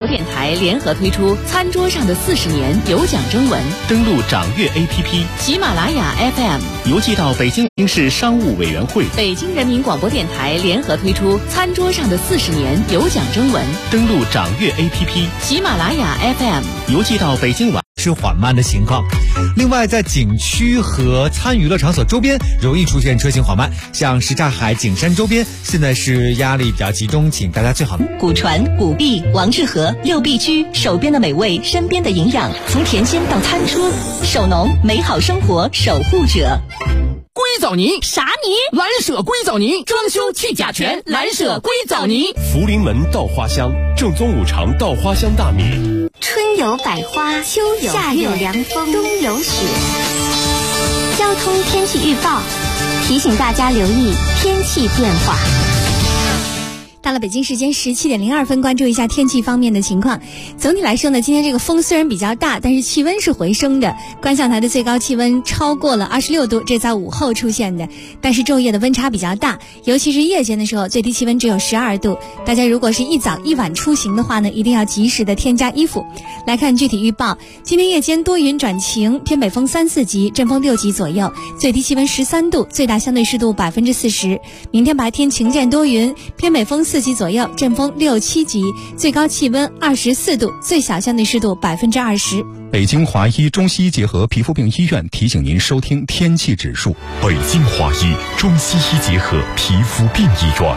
电台联合推出餐桌上的40年有奖征文， 登录掌阅 APP、 喜马拉雅 FM， 邮寄到北京市商务委员会。 北京人民广播电台联合推出餐桌上的40年有奖征文， 登录掌阅 APP、 喜马拉雅 FM， 邮寄到北京晚是缓慢的情况。另外，在景区和餐娱乐场所周边容易出现车行缓慢，像什刹海、景山周边现在是压力比较集中，请大家最好古船、古壁、王致和、六必居，手边的美味，身边的营养，从甜心到餐桌，手农美好生活守护者。 硅藻泥啥泥？ 蓝舍硅藻泥，装修去甲醛，蓝舍硅藻泥。 福临门稻花香，正宗五常稻花香大米。 春有百花，秋有夏有凉风，冬有雪。交通天气预报提醒大家留意天气变化。 到了北京时间17:02，关注一下天气方面的情况。总体来说呢，今天这个风虽然比较大，但是气温是回升的。观象台的最高气温超过了26度，这在午后出现的。但是昼夜的温差比较大，尤其是夜间的时候，最低气温只有12度。大家如果是一早一晚出行的话呢，一定要及时的添加衣服。来看具体预报，今天夜间多云转晴，偏北风3-4级，阵风6级左右，最低气温13度，最大相对湿度40%。明天白天晴间多云，偏北风4级左右，阵风6-7级，最高气温24度，最小相对湿度20%。 北京华医中西医结合皮肤病医院提醒您收听天气指数。 北京华医中西医结合皮肤病医院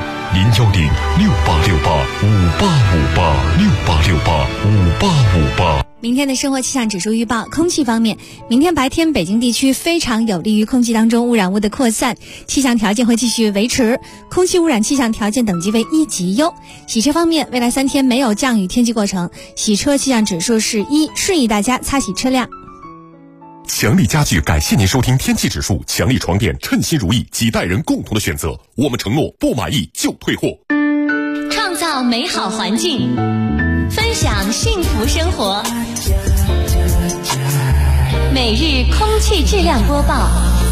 ，010-6868-5858，6868-5858。 明天的生活气象指数预报，空气方面，明天白天北京地区非常有利于空气当中污染物的扩散，气象条件会继续维持，空气污染气象条件等级为1级优。洗车方面，未来3天没有降雨天气过程，洗车气象指数是1，顺宜大家擦洗车辆。 强力家具感谢您收听天气指数，强力床垫称心如意，几代人共同的选择，我们承诺不满意就退货。 创造美好环境，分享幸福生活。每日空气质量播报。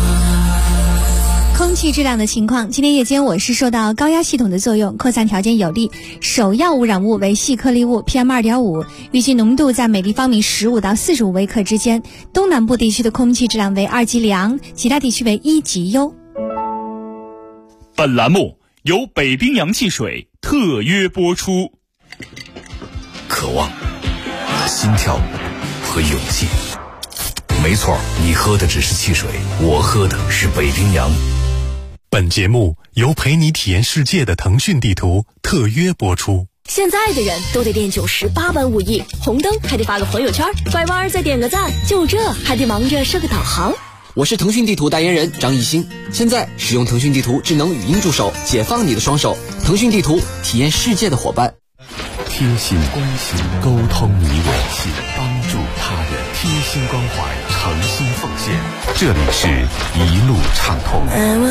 空气质量的情况，今天夜间我市受到高压系统的作用，扩散条件有利，首要污染物为细颗粒物 PM2.5， 预计浓度在每立方米15到45微克之间。东南部地区的空气质量为2级良，其他地区为1级优。 本栏目由北冰洋汽水特约播出。 渴望、心跳和勇气，没错，你喝的只是汽水，我喝的是北冰洋。 本节目由陪你体验世界的腾讯地图特约播出。 现在的人都得练98般武艺，红灯还得发个朋友圈，拐弯再点个赞，就这还得忙着设个导航。 我是腾讯地图代言人张艺兴，现在使用腾讯地图智能语音助手，解放你的双手。腾讯地图，体验世界的伙伴。 贴心关心，沟通你我，帮助他人，贴心关怀，诚心奉献。这里是一路畅通。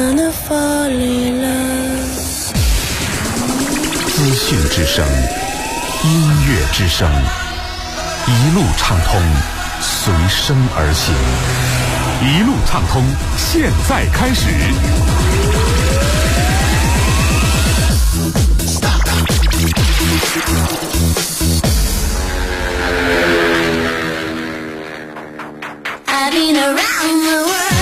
资讯之声，音乐之声，一路畅通，随声而行。一路畅通，现在开始。 I've been around the world.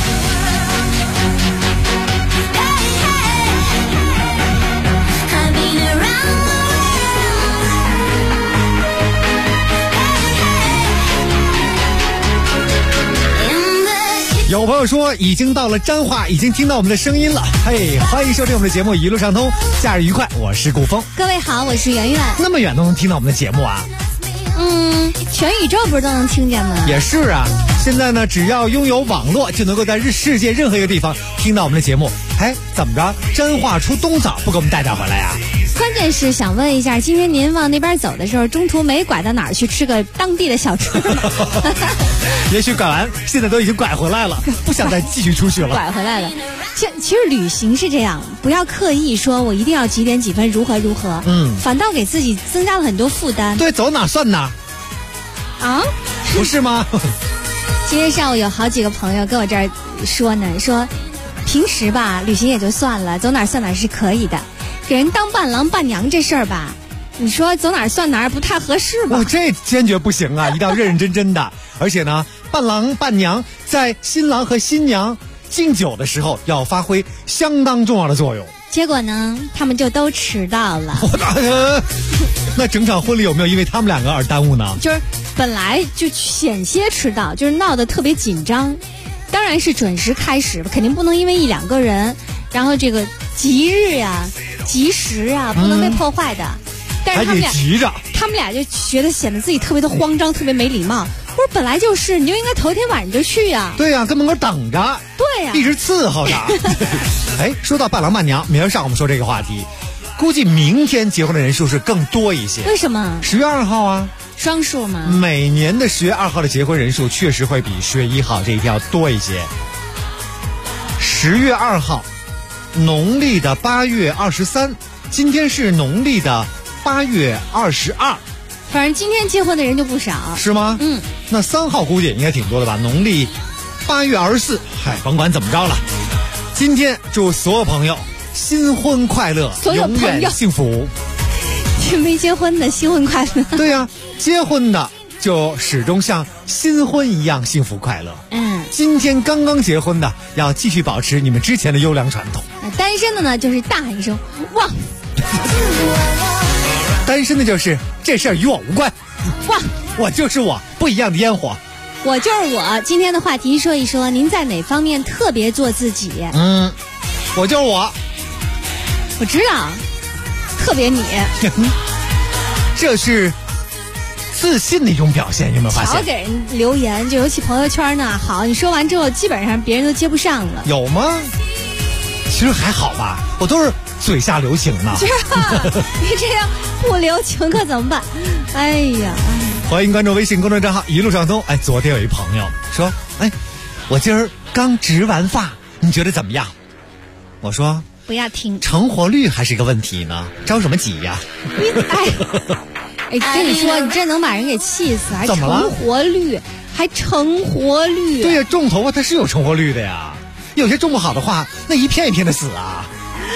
有朋友说已经到了沾化，已经听到我们的声音了。嘿，欢迎收听我们的节目一路畅通，假日愉快，我是顾峰。 各位好，我是圆圆。 那么远都能听到我们的节目啊？ 全宇宙不是都能听见吗？ 也是啊，现在呢，只要拥有网络，就能够在世界任何一个地方听到我们的节目。哎，怎么着？沾化出冬枣不给我们带回来呀？ 关键是想问一下，今天您往那边走的时候，中途没拐到哪儿去吃个当地的小吃吗？ 也许拐完，现在都已经拐回来了，不想再继续出去了。 拐回来了。其实旅行是这样，不要刻意说我一定要几点几分如何，反倒给自己增加了很多负担。 对，走哪算哪。 啊？ 不是吗？ 今天上午有好几个朋友跟我这儿说呢，说平时吧旅行也就算了，走哪算哪是可以的，给人当伴郎伴娘这事儿吧， 你说走哪儿算哪儿，不太合适吧？ 这坚决不行啊，一定要认认真真的。而且呢，伴郎伴娘在新郎和新娘敬酒的时候要发挥相当重要的作用。 结果呢，他们就都迟到了。 那整场婚礼有没有因为他们两个而耽误呢？ 就是本来就险些迟到，就是闹得特别紧张。当然是准时开始，肯定不能因为一两个人，然后这个吉日呀、吉时啊，不能被破坏的。但是他们俩急着， 他们俩就觉得显得自己特别的慌张，特别没礼貌。不是，本来就是你就应该头天晚上就去呀。 对呀，跟门口等着。 对呀， 一直伺候着。说到伴郎伴娘，明儿上我们说这个话题，估计明天结婚的人数是更多一些。 为什么 ？10月2号啊， 双数吗？ 每年的10月2号的结婚人数确实会比10月1号这一天要多一些。10月2号，农历的8月23，今天是农历的8月22。 反正今天结婚的人就不少。 是吗？那3号估计也应该挺多的吧？农历8月24。甭管怎么着了，今天祝所有朋友新婚快乐，永远幸福。 没结婚的新婚快乐。 对呀，结婚的就始终像新婚一样幸福快乐。今天刚刚结婚的要继续保持你们之前的优良传统。 单身的呢，就是大喊一声旺。 单身的就是这事儿与我无关。 旺， 我就是我，不一样的烟火。 我就是我。今天的话题说一说，您在哪方面特别做自己？ 我就是我。 我知道，特别你。 这是自信的一种表现，有没有发现？ 少给人留言，就尤其朋友圈呢。好，你说完之后，基本上别人都接不上了。 有吗？其实还好吧，我都是嘴下留情呢。 你这样不留情可怎么办？哎呀！ 欢迎关注微信公众账号一路上通。昨天有一朋友说，我今儿刚植完发，你觉得怎么样？我说不要听， 成活率还是一个问题呢，着什么急呀？ 跟你说，你这能把人给气死，还成活率，还成活率。 对呀，种头发它是有成活率的呀，有些种不好的话，那一片一片的死啊。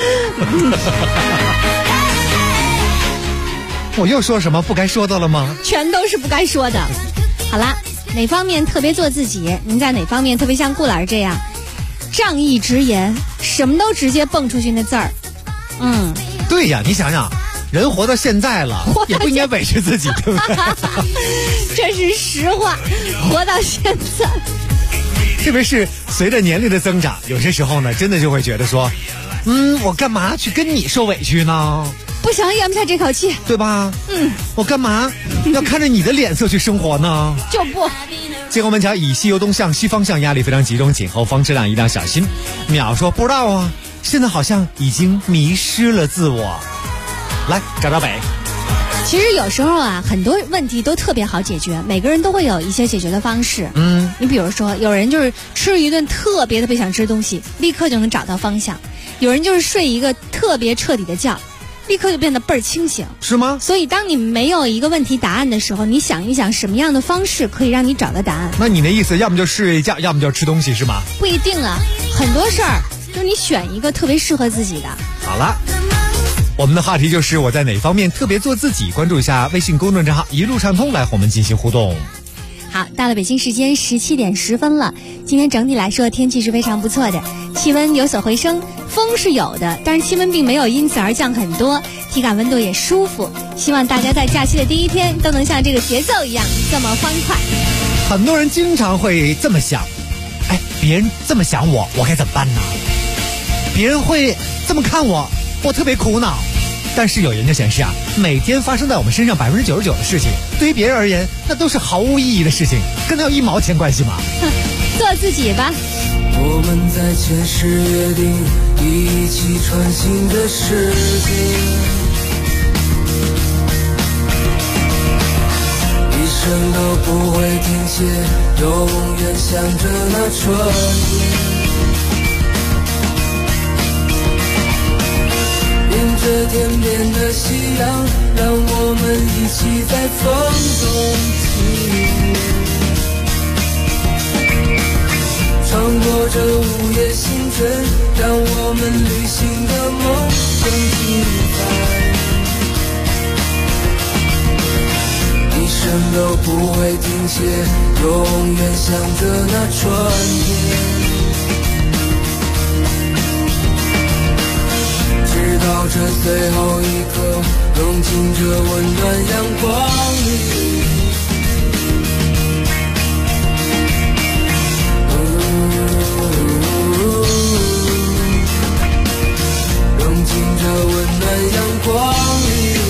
我又说什么不该说的了吗？ 全都是不该说的。好啦，哪方面特别做自己？您在哪方面特别像顾老师这样仗义直言，什么都直接蹦出去那字儿？ 对呀，你想想，人活到现在了，也不应该委屈自己，对不对？ 这是实话，活到现在。 特别是随着年龄的增长，有些时候呢，真的就会觉得说，我干嘛去跟你受委屈呢？ 不想咽不下这口气， 对吧？我干嘛要看着你的脸色去生活呢？ 就不。 结果门桥以西游东向西方向，压力非常集中，请后方车辆一定要小心。淼说不知道啊，现在好像已经迷失了自我。来找找北。 其实有时候啊，很多问题都特别好解决，每个人都会有一些解决的方式。你比如说，有人就是吃一顿特别想吃的东西，立刻就能找到方向；有人就是睡一个特别彻底的觉，立刻就变得倍儿清醒。 是吗？ 所以当你没有一个问题答案的时候，你想一想什么样的方式可以让你找到答案。 那你的意思，要么就睡一觉，要么就吃东西，是吗？ 不一定啊，很多事儿就是你选一个特别适合自己的。 好了，我们的话题就是我在哪方面特别做自己，关注一下微信公众账号一路畅通来和我们进行互动。 好，到了北京时间17点10分了。今天整体来说天气是非常不错的，气温有所回升，风是有的，但是气温并没有因此而降很多，体感温度也舒服。希望大家在假期的第一天都能像这个节奏一样这么欢快。 很多人经常会这么想，别人这么想我该怎么办呢？别人会这么看我特别苦恼。但是有研究显示啊，每天发生在我们身上99%的事情，对于别人而言，那都是毫无意义的事情，跟他有1毛钱关系吗？ 做自己吧。 我们在前世约定，一起穿行的世界，一生都不会停歇，永远向着那春天。迎着天边的夕阳，让我们一起在风中起舞，穿过这午夜星辰，让我们旅行的梦更精彩。 们都不会停歇，永远向着那春天。直到这最后一刻，融进这温暖阳光里。融进这温暖阳光里，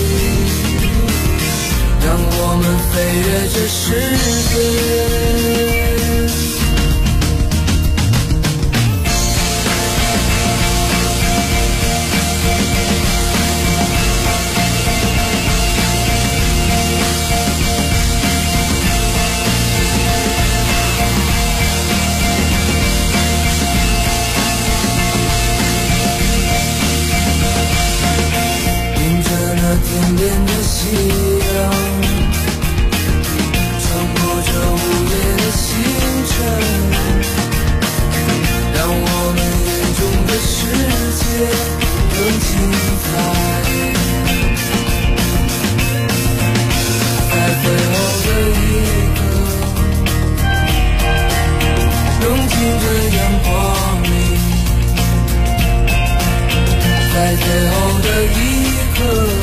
让我们飞越这世界。天边的夕阳，穿过这午夜的星辰，让我们眼中的世界更精彩。在最后的一刻，融进这阳光里，在最后的一刻。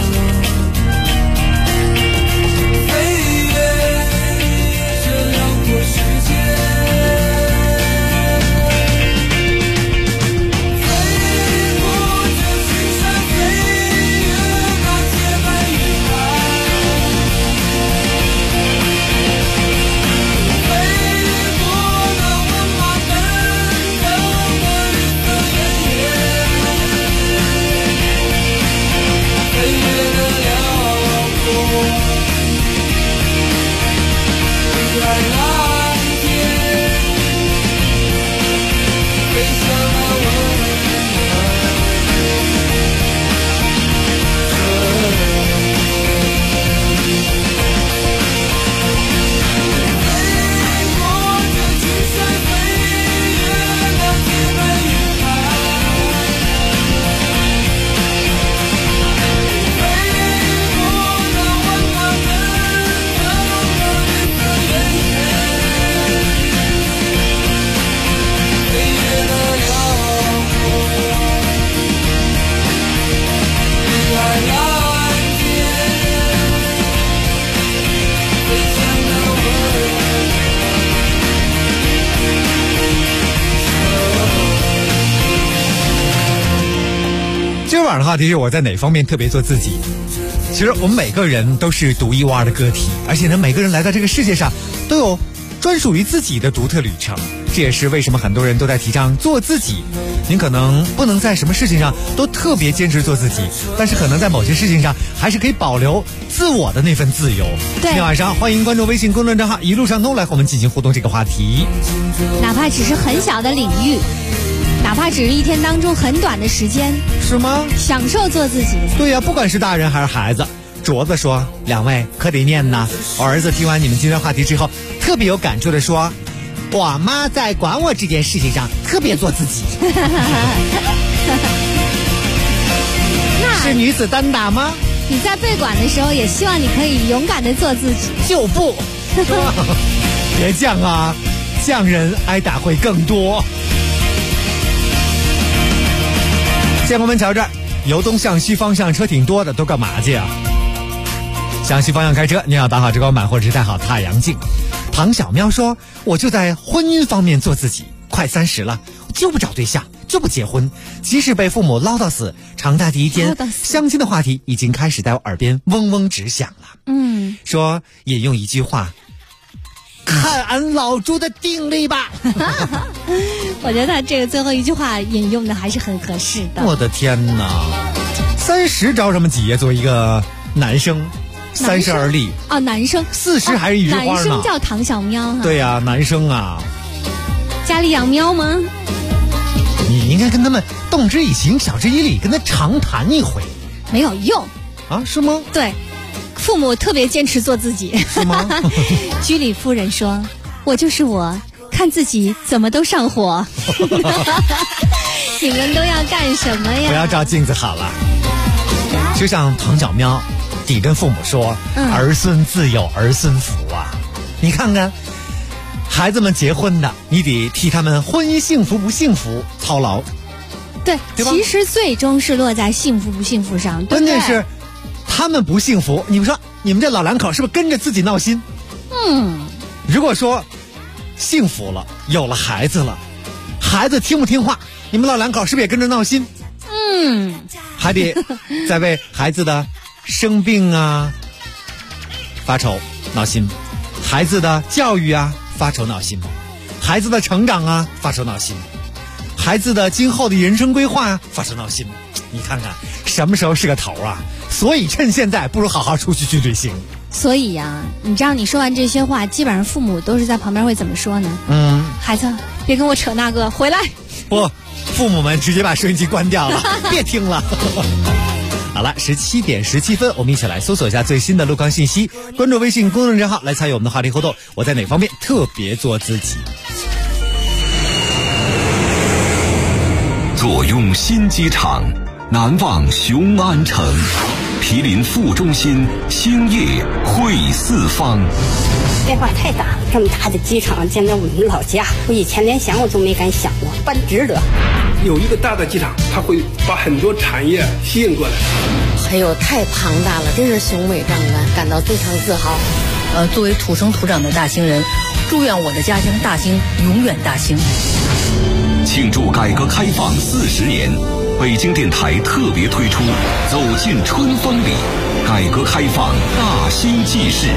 今晚的话题是我在哪方面特别做自己。其实我们每个人都是独一无二的个体，而且呢，每个人来到这个世界上都有专属于自己的独特旅程。这也是为什么很多人都在提倡做自己。您可能不能在什么事情上都特别坚持做自己，但是可能在某些事情上还是可以保留自我的那份自由。 对， 今天晚上欢迎关注微信公众账号一路上通来和我们进行互动这个话题。 哪怕只是很小的领域，哪怕只是一天当中很短的时间， 是吗？ 享受做自己。 对呀，不管是大人还是孩子。镯子说：“两位可得念呐。”我儿子听完你们今天话题之后，特别有感触的说：“我妈在管我这件事情上特别做自己。”是女子单打吗？ 你在被管的时候，也希望你可以勇敢的做自己。 就不，别犟啊，犟人挨打会更多。建国门桥这儿，由东向西方向车挺多的，都干嘛去啊？向西方向开车，你要打好遮光板或者是戴好太阳镜。唐小喵说：“我就在婚姻方面做自己，快30了，就不找对象，就不结婚。即使被父母唠叨死，长大第一天，相亲的话题已经开始在我耳边嗡嗡直响了。”说引用一句话：“看俺老朱的定力吧。” 我觉得他这个最后一句话引用的还是很合适的。 我的天哪，30着什么急？作为一个男生，30而立哦，男生 40还是一枝花呢？ 男生叫唐小喵哈。 对呀，男生啊。 家里养喵吗？ 你应该跟他们动之以情，晓之以理，跟他长谈一回。 没有用啊？是吗？ 对，父母特别坚持做自己。 是吗？ 居里夫人说：“我就是我，看自己怎么都上火。”你们都要干什么呀？ 不要照镜子好了。就像唐小喵得跟父母说，儿孙自有儿孙福啊。你看看孩子们结婚的，你得替他们婚姻幸福不幸福操劳。 对，其实最终是落在幸福不幸福上，对不对？ 关键是他们不幸福，你们说你们这老两口是不是跟着自己闹心？如果说幸福了，有了孩子了，孩子听不听话，你们老两口是不是也跟着闹心？还得再为孩子的生病啊发愁闹心，孩子的教育啊发愁闹心，孩子的成长啊发愁闹心，孩子的今后的人生规划啊发愁闹心。你看看什么时候是个头啊？所以趁现在不如好好出去旅行。 所以呀，你知道你说完这些话，基本上父母都是在旁边会怎么说呢？孩子别跟我扯那个，回来。 不，父母们直接把收音机关掉了，别听了。好了，17点17分，我们一起来搜索一下最新的路况信息，关注微信公众账号来参与我们的话题互动。我在哪方面特别做自己？ 坐拥新机场，难忘雄安城，毗邻副中心，兴业汇四方。 变化太大了，这么大的机场建在我们老家，我以前连想我都没敢想过，办值得。 有一个大的机场，它会把很多产业吸引过来。 还有太庞大了，真是雄伟壮观，感到非常自豪。作为土生土长的大兴人，祝愿我的家乡大兴永远大兴。 庆祝改革开放40年，北京电台特别推出《走进春风里》，改革开放大兴纪事。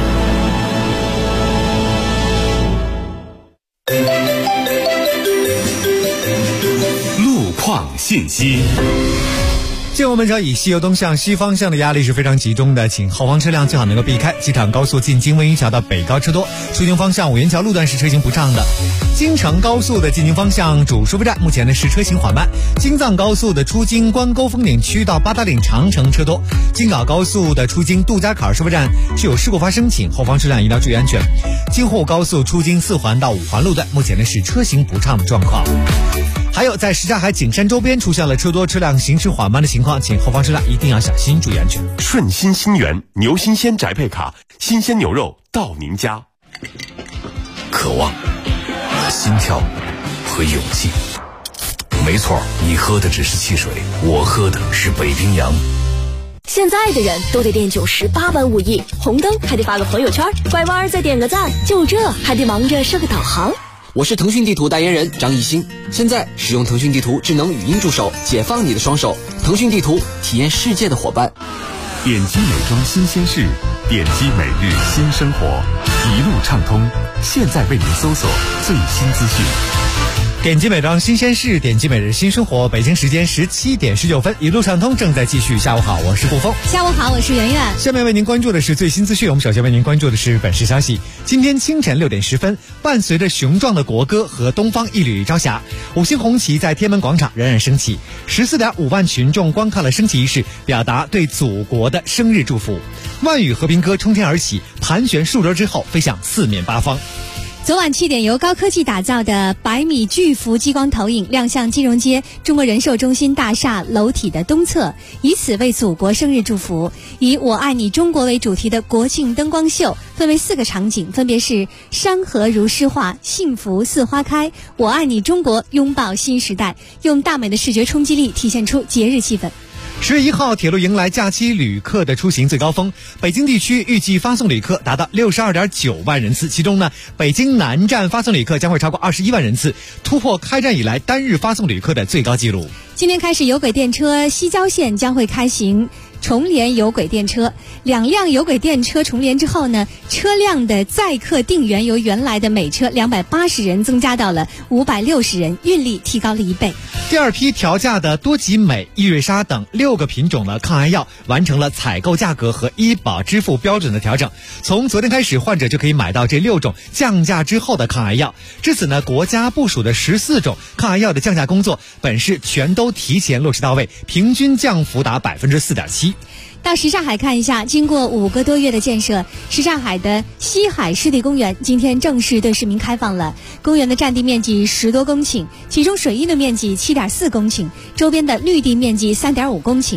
路况信息。 进入门桥以西由东向西方向的压力是非常集中的，请后方车辆最好能够避开。机场高速进京温榆桥到北高车多，出京方向五元桥路段是车行不畅的。京承高速的进京方向主收费站目前呢是车行缓慢。京藏高速的出京关沟风景区到八达岭长城车多。京港高速的出京杜家坎收费站是有事故发生，请后方车辆一定要注意安全。京沪高速出京四环到五环路段目前呢是车行不畅的状况。还有在什刹海景山周边出现了车多车辆行驶缓慢的情况，请后方车辆一定要小心注意安全。 顺心新源牛新鲜宅配卡，新鲜牛肉到您家。 渴望、心跳和勇气。没错，你喝的只是汽水，我喝的是北冰洋。 现在的人都得练98般武艺，红灯还得发个朋友圈，拐弯再点个赞，就这还得忙着设个导航。 我是腾讯地图代言人张艺兴，现在使用腾讯地图智能语音助手，解放你的双手。腾讯地图，体验世界的伙伴。 点击美妆新鲜事，点击每日新生活，一路畅通。现在为您搜索最新资讯。 点击美妆新鲜事，点击每日新生活。北京时间17点19分，一路畅通正在继续。下午好，我是顾峰。 下午好，我是圆圆。 下面为您关注的是最新资讯。我们首先为您关注的是本市消息。今天清晨6点10分，伴随着雄壮的国歌和东方一缕朝霞，五星红旗在天安门广场冉冉升起。14.5万群众观看了升旗仪式，表达对祖国的生日祝福。万语和平歌冲天而起，盘旋数轮之后飞向四面八方。 昨晚7点，由高科技打造的100米巨幅激光投影亮相金融街中国人寿中心大厦楼体的东侧，以此为祖国生日祝福。以我爱你中国为主题的国庆灯光秀分为4个场景，分别是山河如诗画、幸福似花开、我爱你中国、拥抱新时代，用大美的视觉冲击力体现出节日气氛。 10月1号，铁路迎来假期旅客的出行最高峰，北京地区预计发送旅客达到62.9万人次，其中呢，北京南站发送旅客将会超过21万人次，突破开站以来单日发送旅客的最高纪录。 今天开始，有轨电车西郊线将会开行重联有轨电车，2辆有轨电车重联之后呢，车辆的载客定员由原来的每车280人增加到了560人，运力提高了1倍。 第二批调价的多吉美、益瑞莎等6个品种的抗癌药完成了采购价格和医保支付标准的调整，从昨天开始，患者就可以买到这6种降价之后的抗癌药。至此呢，国家部署的14种抗癌药的降价工作本市全都提前落实到位，平均降幅达4.7%。 到什刹海看一下，经过5个多月的建设，什刹海的西海湿地公园今天正式对市民开放了。公园的占地面积10多公顷，其中水域的面积7.4公顷，周边的绿地面积3.5公顷，和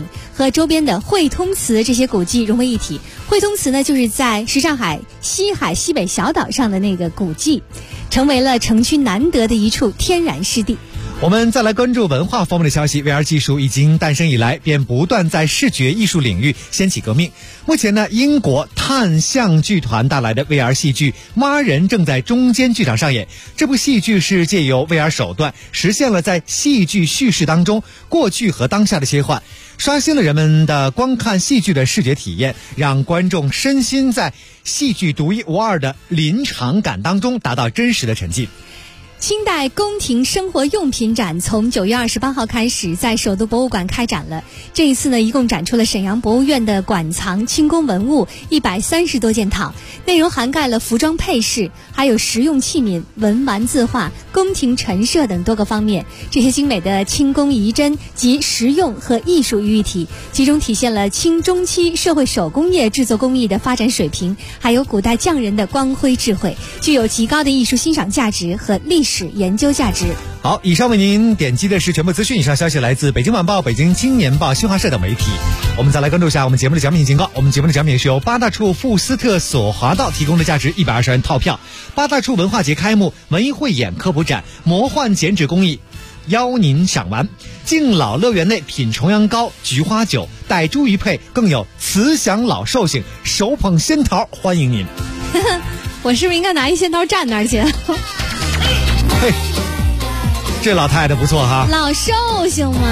和周边的汇通祠这些古迹融为一体。汇通祠呢，就是在什刹海西海西北小岛上的那个古迹，成为了城区难得的一处天然湿地。 我们再来关注文化方面的消息。 VR 技术已经诞生以来，便不断在视觉艺术领域掀起革命。目前呢，英国探象剧团带来的 VR 戏剧《蛙人》正在中间剧场上演。这部戏剧是借由 VR 手段，实现了在戏剧叙事当中过去和当下的切换，刷新了人们的观看戏剧的视觉体验，让观众身心在戏剧独一无二的临场感当中达到真实的沉浸。 清代宫廷生活用品展从9月28号开始在首都博物馆开展了。这一次呢，一共展出了沈阳博物院的馆藏清宫文物130多件套，内容涵盖了服装配饰，还有实用器皿、文玩字画、宫廷陈设等多个方面。这些精美的清宫遗珍集实用和艺术于一体，其中体现了清中期社会手工业制作工艺的发展水平，还有古代匠人的光辉智慧，具有极高的艺术欣赏价值和历史研究价值。 好，以上为您点击的是全部资讯。以上消息来自北京晚报、北京青年报、新华社等媒体。我们再来关注一下我们节目的奖品情况。我们节目的奖品是由八大处富斯特索华道提供的价值120元套票。八大处文化节开幕，文艺汇演科普展，魔幻剪纸工艺邀您赏玩。敬老乐园内品重阳糕、菊花酒、傣猪鱼配，更有慈祥老寿星手捧仙桃欢迎您。 我是不是应该拿一仙桃站那儿去？ 嘿，这老太太不错哈， 老寿星们。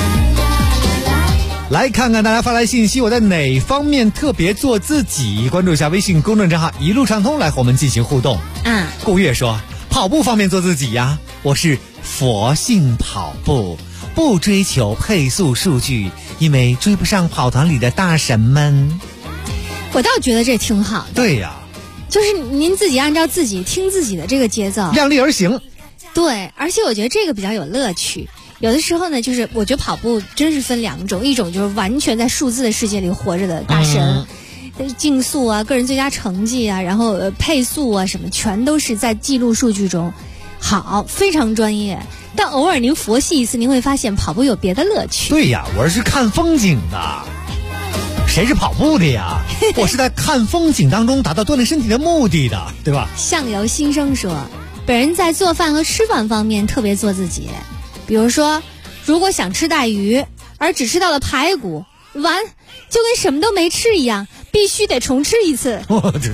来看看大家发来信息，我在哪方面特别做自己？关注一下微信公众账号一路畅通，来和我们进行互动。顾月说，跑步方面做自己呀，我是佛性跑步，不追求配速数据，因为追不上跑团里的大神们。 我倒觉得这挺好的。 对呀， 就是您自己按照自己听自己的这个节奏， 量力而行。 对，而且我觉得这个比较有乐趣。有的时候呢，就是我觉得跑步真是分两种，一种就是完全在数字的世界里活着的大神，竞速啊、个人最佳成绩啊，然后配速啊什么，全都是在记录数据中，好，非常专业。但偶尔您佛系一次，您会发现跑步有别的乐趣。 对呀，我是看风景的，谁是跑步的呀？我是在看风景当中达到锻炼身体的目的的，对吧？ 相由心生说，本人在做饭和吃饭方面特别做自己。比如说，如果想吃带鱼，而只吃到了排骨，完就跟什么都没吃一样，必须得重吃一次。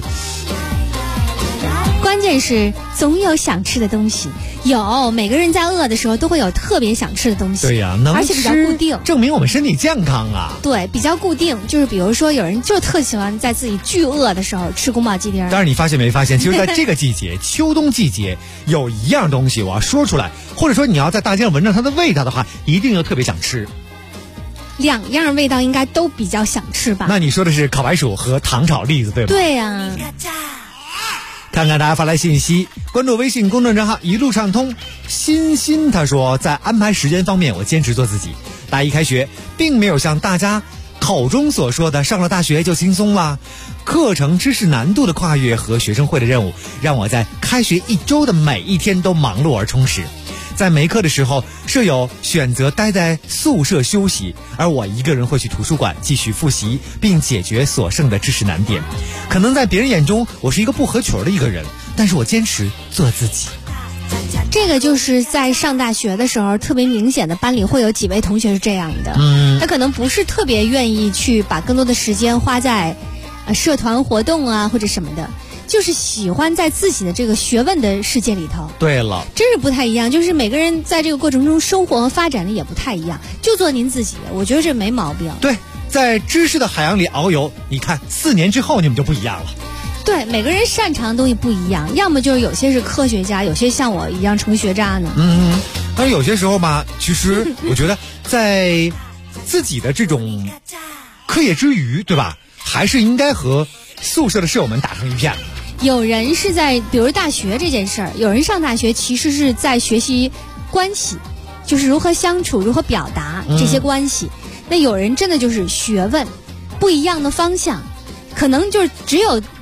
关键是总有想吃的东西，有每个人在饿的时候都会有特别想吃的东西。 对呀，能吃， 而且比较固定， 证明我们身体健康啊。 对，比较固定，就是比如说有人就特喜欢在自己巨饿的时候吃宫保鸡丁。 但是你发现没发现，其实在这个季节秋冬季节有一样东西我要说出来，或者说你要在大街上闻着它的味道的话，一定要特别想吃。 两样味道应该都比较想吃吧？ 那你说的是烤白薯和糖炒栗子对吧？ 对呀。 看看大家发来信息，关注微信公众账号一路畅通。欣欣他说，在安排时间方面我坚持做自己。大一开学并没有像大家口中所说的上了大学就轻松了，课程知识难度的跨越和学生会的任务让我在开学1周的每一天都忙碌而充实。在没课的时候，舍友选择待在宿舍休息，而我一个人会去图书馆继续复习并解决所剩的知识难点。可能在别人眼中我是一个不合群的一个人，但是我坚持做自己。 这个就是在上大学的时候特别明显的，班里会有几位同学是这样的，他可能不是特别愿意去把更多的时间花在社团活动啊或者什么的，就是喜欢在自己的这个学问的世界里头。 对了， 真是不太一样，就是每个人在这个过程中生活和发展的也不太一样，就做您自己，我觉得这没毛病。 对，在知识的海洋里遨游，你看4年之后你们就不一样了。 对，每个人擅长的东西不一样，要么就是有些是科学家，有些像我一样成学渣呢。 但是有些时候吧，其实我觉得在自己的这种课业之余，对吧，还是应该和宿舍的舍友们打成一片。 有人是在比如大学这件事儿，有人上大学其实是在学习关系，就是如何相处，如何表达这些关系。那有人真的就是学问不一样的方向，可能就是只有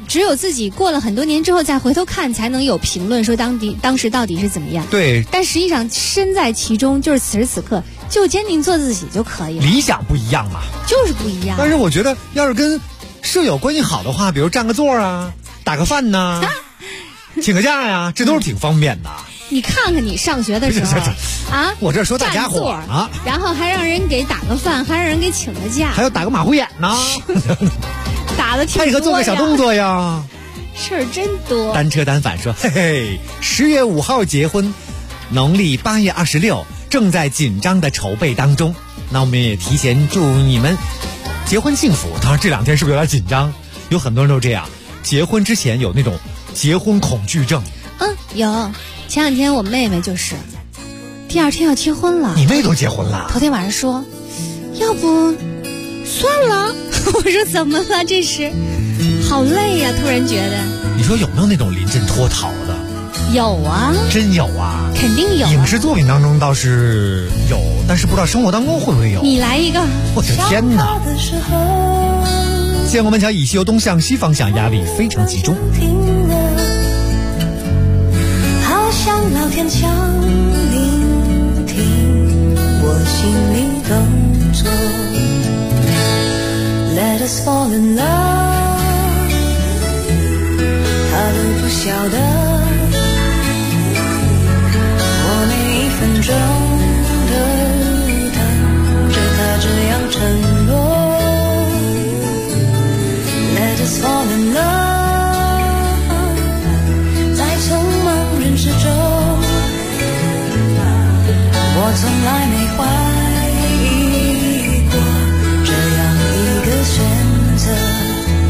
只有自己过了很多年之后再回头看，才能有评论说当时到底是怎么样。 对， 但实际上身在其中，就是此时此刻就坚定做自己就可以了。 理想不一样嘛， 就是不一样。 但是我觉得，要是跟舍友关系好的话，比如占个座啊，打个饭呐，请个假呀，这都是挺方便的。 你看看你上学的时候啊， 我这说大家伙呢， 然后还让人给打个饭，还让人给请个假， 还要打个马虎眼呢， 打的挺多呀， 配合做个小动作呀， 事儿真多。 单车单反说，嘿嘿，10月5号结婚，农历8月26，正在紧张的筹备当中。那我们也提前祝你们结婚幸福。当然这2天是不是有点紧张？有很多人都这样，结婚之前有那种结婚恐惧症。 有。前2天我妹妹就是第2天要结婚了。 你妹都结婚了？ 头天晚上说要不算了。我说怎么了？这是好累呀，突然觉得。 你说有没有那种临阵脱逃的？ 有啊， 真有啊， 肯定有。 影视作品当中倒是有，但是不知道生活当中会不会有。 你来一个。 我的天哪！建国门桥以西由东向西方向压力非常集中。 像老天强聆听我心里动作 Let us fall in love 他都不晓得我每一分钟都等着他这样承诺 Let us fall in love始终，我从来没怀疑过这样一个选择。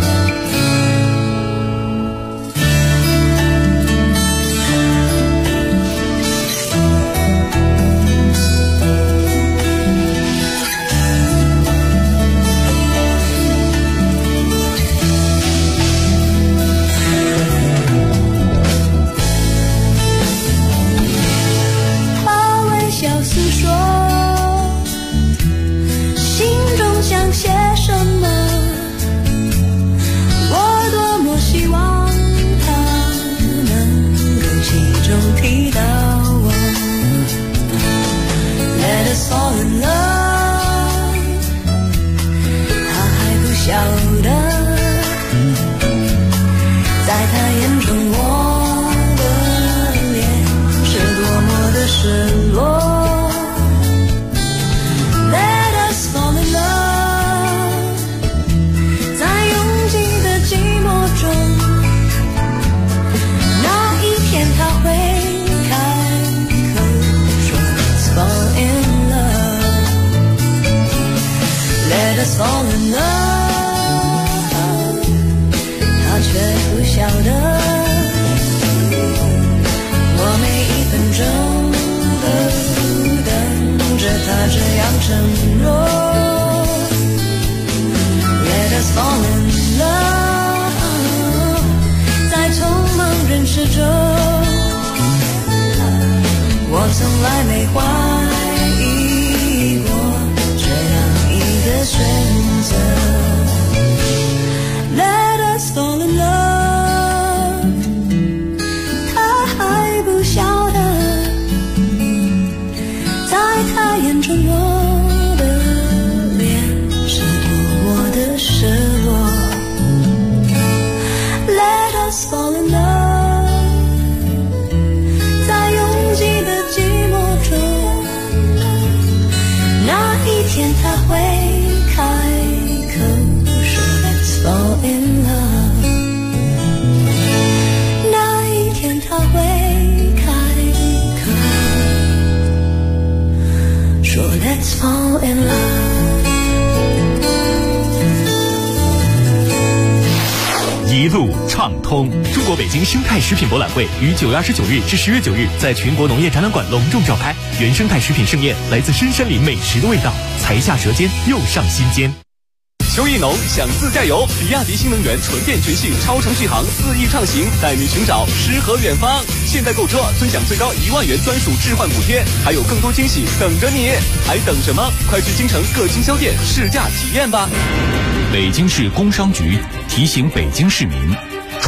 一路畅通。中国北京生态食品博览会于9月29日至10月9日在全国农业展览馆隆重召开。原生态食品盛宴，来自深山里美食的味道，才下舌尖，又上心间。 秋意浓，想自驾游，比亚迪新能源纯电全系超长续航4亿畅行，带你寻找诗和远方。现在购车尊享最高1万元专属置换补贴，还有更多惊喜等着你，还等什么？快去京城各经销店试驾体验吧。 北京市工商局提醒北京市民，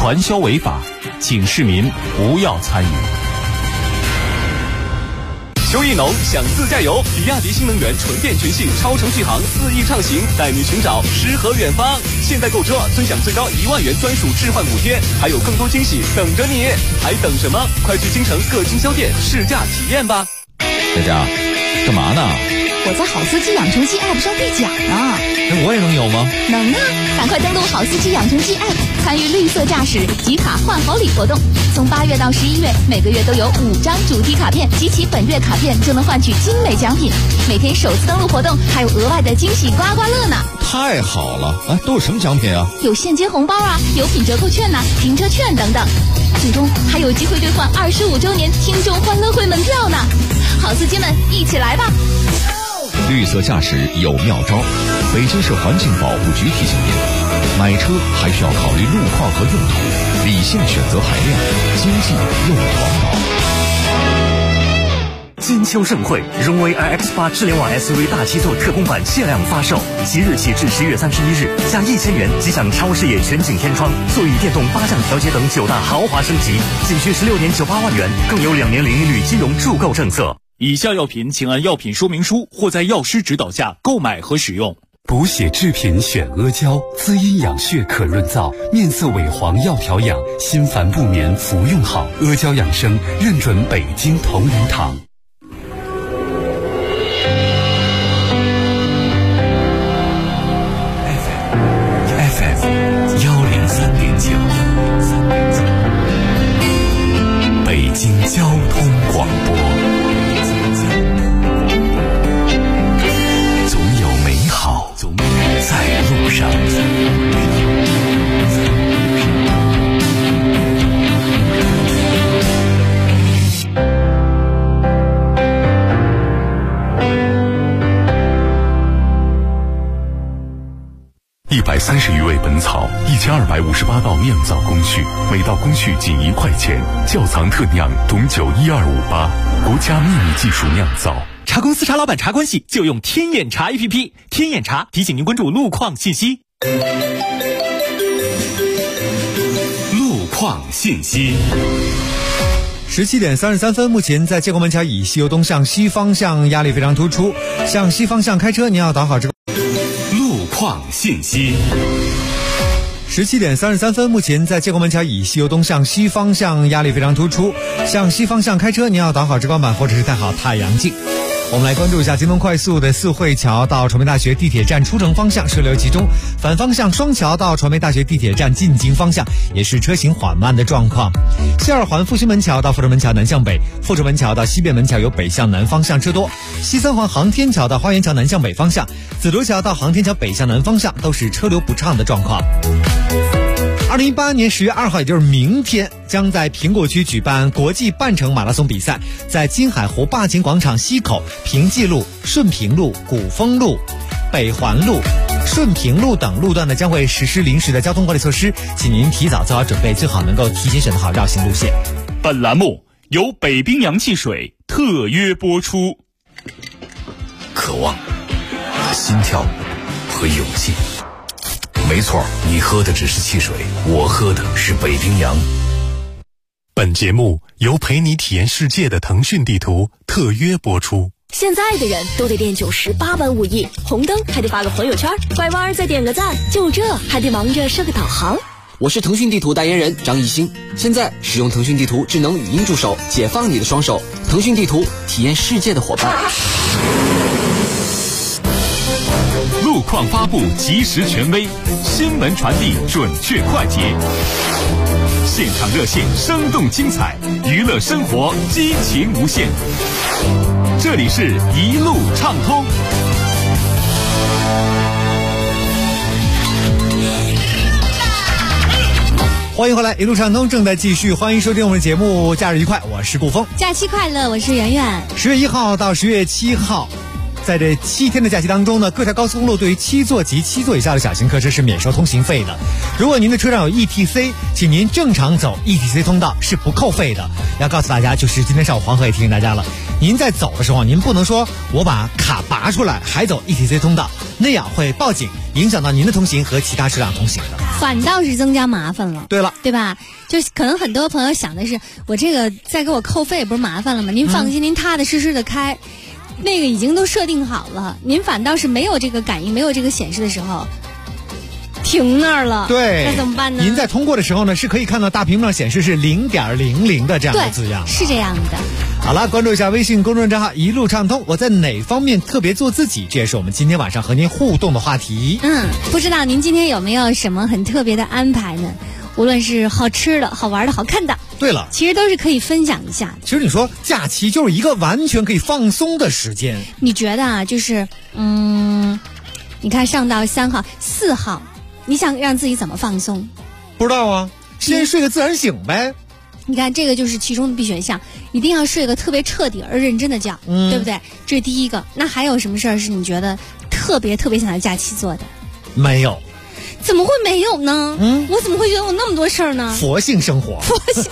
传销违法，请市民不要参与。 邱艺农想自驾游，比亚迪新能源纯电全系超程续航4亿畅行，带你寻找诗和远方。现在购车尊享最高1万元专属置换补贴，还有更多惊喜等着你，还等什么？快去京城各经销店试驾体验吧。 佳佳，干嘛呢？ 我在好司机养成记 App 上兑奖呢。 那我也能有吗？ 能啊！赶快登录好司机养成记 App， 参与绿色驾驶集卡换好礼活动。从8月到11月，每个月都有5张主题卡片，集齐本月卡片就能换取精美奖品。每天首次登录活动还有额外的惊喜刮刮乐呢！ 太好了！啊，都有什么奖品啊？ 有现金红包啊，有品折扣券呐、停车券等等。最终还有机会兑换25周年听众欢乐会门票呢！好司机们，一起来吧！ 绿色驾驶有妙招，北京市环境保护局提醒您：买车还需要考虑路况和用途，理性选择排量，经济又环保。 金秋盛会，荣威 iX8 智联网 SUV 大七座特供版限量发售，即日起至10月31日，加1000元即享超视野全景天窗、座椅电动8项调节等9大豪华升级，仅需16.98万元，更有2年零利率金融助购政策。 以下药品请按药品说明书或在药师指导下购买和使用。 补血制品选阿胶，滋阴养血可润燥，面色萎黄要调养，心烦不眠服用好。阿胶养生认准北京同仁堂。FM 103.9，北京交通广播。在路上。130余味本草，1258道酿造工序，每道工序仅1块钱。窖藏特酿董酒12588，国家秘密技术酿造。 茶公司茶老板茶关系就用天眼茶 APP， 天眼茶提醒您关注路况信息。 路况信息。 17点33分，目前在建国门桥以西游东向西方向压力非常突出，向西方向开车您要导好这个路况信息。 17点33分，目前在建国门桥以西游东向西方向压力非常突出，向西方向开车您要导好直光板或者是戴好太阳镜。我们来关注一下京东快速的四惠桥到传媒大学地铁站出城方向车流集中，反方向双桥到传媒大学地铁站进京方向也是车行缓慢的状况。西二环复兴门桥到阜成门桥南向北，阜成门桥到西便门桥有北向南方向车多。西三环航天桥到花园桥南向北方向，紫罗桥到航天桥北向南方向都是车流不畅的状况。2018年10月2号，也就是明天，将在苹果区举办国际半程马拉松比赛，在金海湖坝前广场西口、平济路、顺平路、古风路、北环路、顺平路等路段呢，将会实施临时的交通管理措施，请您提早做好准备，最好能够提前选择好绕行路线。 本栏目由北冰洋汽水特约播出。 渴望、心跳和勇气。没错，你喝的只是汽水，我喝的是北冰洋。 本节目由陪你体验世界的腾讯地图特约播出。 现在的人都得练98般武艺，红灯还得发个朋友圈，拐弯再点个赞，就这还得忙着设个导航。 我是腾讯地图代言人张艺兴，现在使用腾讯地图智能语音助手，解放你的双手。腾讯地图，体验世界的伙伴。 路况发布及时权威，新闻传递准确快捷，现场热线生动精彩，娱乐生活激情无限。这里是一路畅通。 欢迎回来，一路畅通正在继续，欢迎收听我们的节目，假日愉快，我是顾峰。 假期快乐，我是圆圆。 10月1号到10月7号。 在这7天的假期当中呢，各条高速公路对于7座及7座以下的小型客车是免收通行费的。如果您的车上有 ETC， 请您正常走 ETC 通道是不扣费的。要告诉大家，就是今天上午黄河也提醒大家了，您在走的时候，您不能说我把卡拔出来还走 ETC 通道，那样会报警，影响到您的通行和其他车辆通行的， 反倒是增加麻烦了。 对了， 对吧？就是可能很多朋友想的是，我这个再给我扣费不是麻烦了吗？您放心，您踏踏实实的开，那个已经都设定好了，您反倒是没有这个感应，没有这个显示的时候，停那儿了。 对， 那怎么办呢？ 您在通过的时候呢，是可以看到大屏幕上显示是0.00的这样的字样。 是这样的。 好了，关注一下微信公众账号一路畅通，我在哪方面特别做自己？这也是我们今天晚上和您互动的话题。 不知道您今天有没有什么很特别的安排呢？无论是好吃的、好玩的、好看的， 对了， 其实都是可以分享一下的。 其实你说假期就是一个完全可以放松的时间。 你觉得啊，就是你看上到3号、4号，你想让自己怎么放松？ 不知道啊，先睡个自然醒呗。 你看这个就是其中的必选项，一定要睡个特别彻底而认真的觉，对不对？这是第一个。那还有什么事儿是你觉得特别想在假期做的？ 没有。 怎么会没有呢？我怎么会觉得我那么多事儿呢？ 佛性生活。 佛性。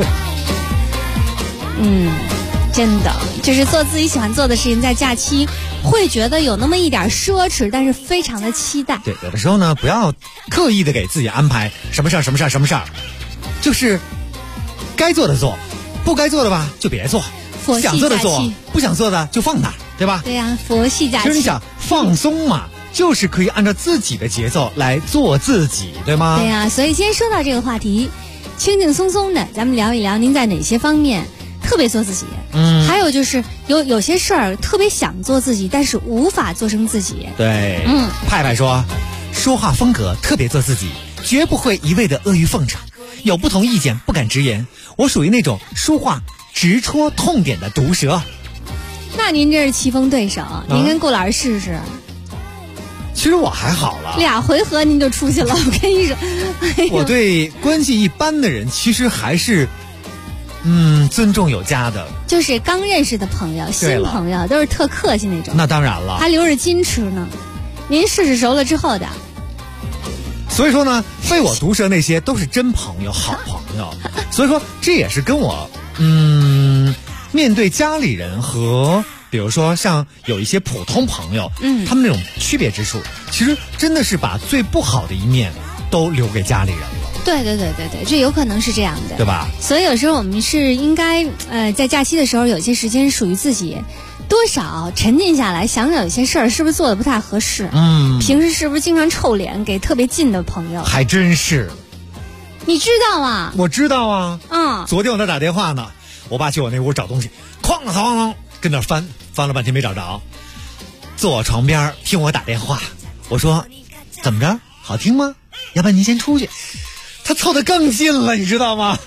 真的就是做自己喜欢做的事情，在假期会觉得有那么一点奢侈，但是非常的期待。 对，有的时候呢，不要刻意的给自己安排什么事儿，就是该做的做，不该做的吧就别做，想做的做，不想做的就放那儿，对吧？ 对呀，佛系假期。 其实你想放松嘛，就是可以按照自己的节奏来做自己，对吗？ 对呀，所以今天说到这个话题，轻轻松松的，咱们聊一聊您在哪些方面特别做自己。还有就是有些事儿特别想做自己，但是无法做成自己。 对，派派说话风格特别做自己，绝不会一味的阿谀奉承，有不同意见不敢直言，我属于那种说话直戳痛点的毒舌。 那您这是棋逢对手，您跟顾老师试试。 其实我还好了 ，2回合您就出去了，我跟你说。 我对关系一般的人其实还是尊重有加的， 就是刚认识的朋友、新朋友都是特客气那种。 那当然了， 还留着矜持呢。您试熟了之后的。 所以说呢，被我毒舌那些都是真朋友、好朋友。所以说这也是跟我面对家里人和比如说像有一些普通朋友，他们那种区别之处，其实真的是把最不好的一面都留给家里人了。 对，这有可能是这样的， 对吧？ 所以有时候我们是应该在假期的时候有些时间属于自己，多少沉浸下来，想想有些事儿是不是做的不太合适。平时是不是经常臭脸给特别近的朋友？ 还真是。 你知道啊？ 我知道啊。昨天我在打电话呢，我爸去我那屋找东西，哐跟那翻了半天没找着，坐我床边听我打电话。我说怎么着，好听吗？要不然您先出去。他凑得更近了，你知道吗？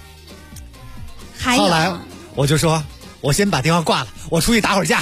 后来我就说，我先把电话挂了，我出去打会儿架。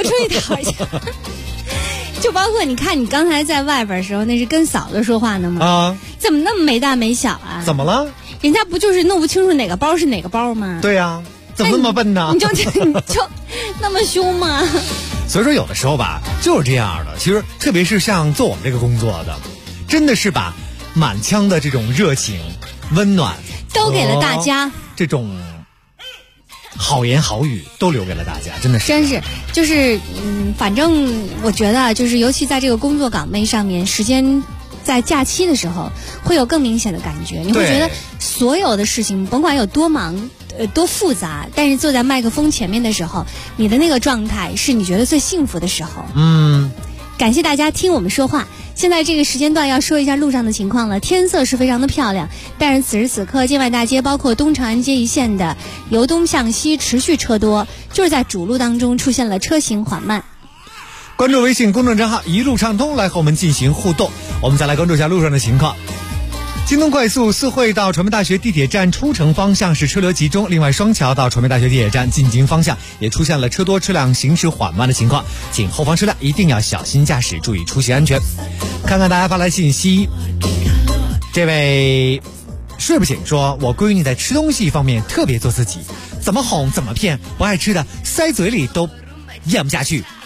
就包括你看，你刚才在外边的时候，那是跟嫂子说话呢吗？怎么那么没大没小啊？ 怎么了？ 人家不就是弄不清楚哪个包是哪个包吗？ 对呀，怎么那么笨呢？ 你就那么凶吗？ 所以说有的时候吧，就是这样的。其实特别是像做我们这个工作的，真的是把满腔的这种热情、温暖都给了大家， 这种好言好语都留给了大家，真是就是反正我觉得就是尤其在这个工作岗位上面，时间在假期的时候会有更明显的感觉，你会觉得所有的事情甭管有多忙多复杂，但是坐在麦克风前面的时候，你的那个状态是你觉得最幸福的时候。感谢大家听我们说话。现在这个时间段要说一下路上的情况了，天色是非常的漂亮，但是此时此刻建外大街包括东长安街一线的由东向西持续车多，就是在主路当中出现了车行缓慢。 关注微信公众账号一路畅通来和我们进行互动。我们再来关注一下路上的情况。京东快速四惠到传媒大学地铁站出城方向是车流集中，另外双桥到传媒大学地铁站进京方向也出现了车多车辆行驶缓慢的情况，请后方车辆一定要小心驾驶，注意出行安全。看看大家发来信息，这位睡不醒说，我闺女在吃东西方面特别做自己，怎么哄怎么骗，不爱吃的塞嘴里都咽不下去，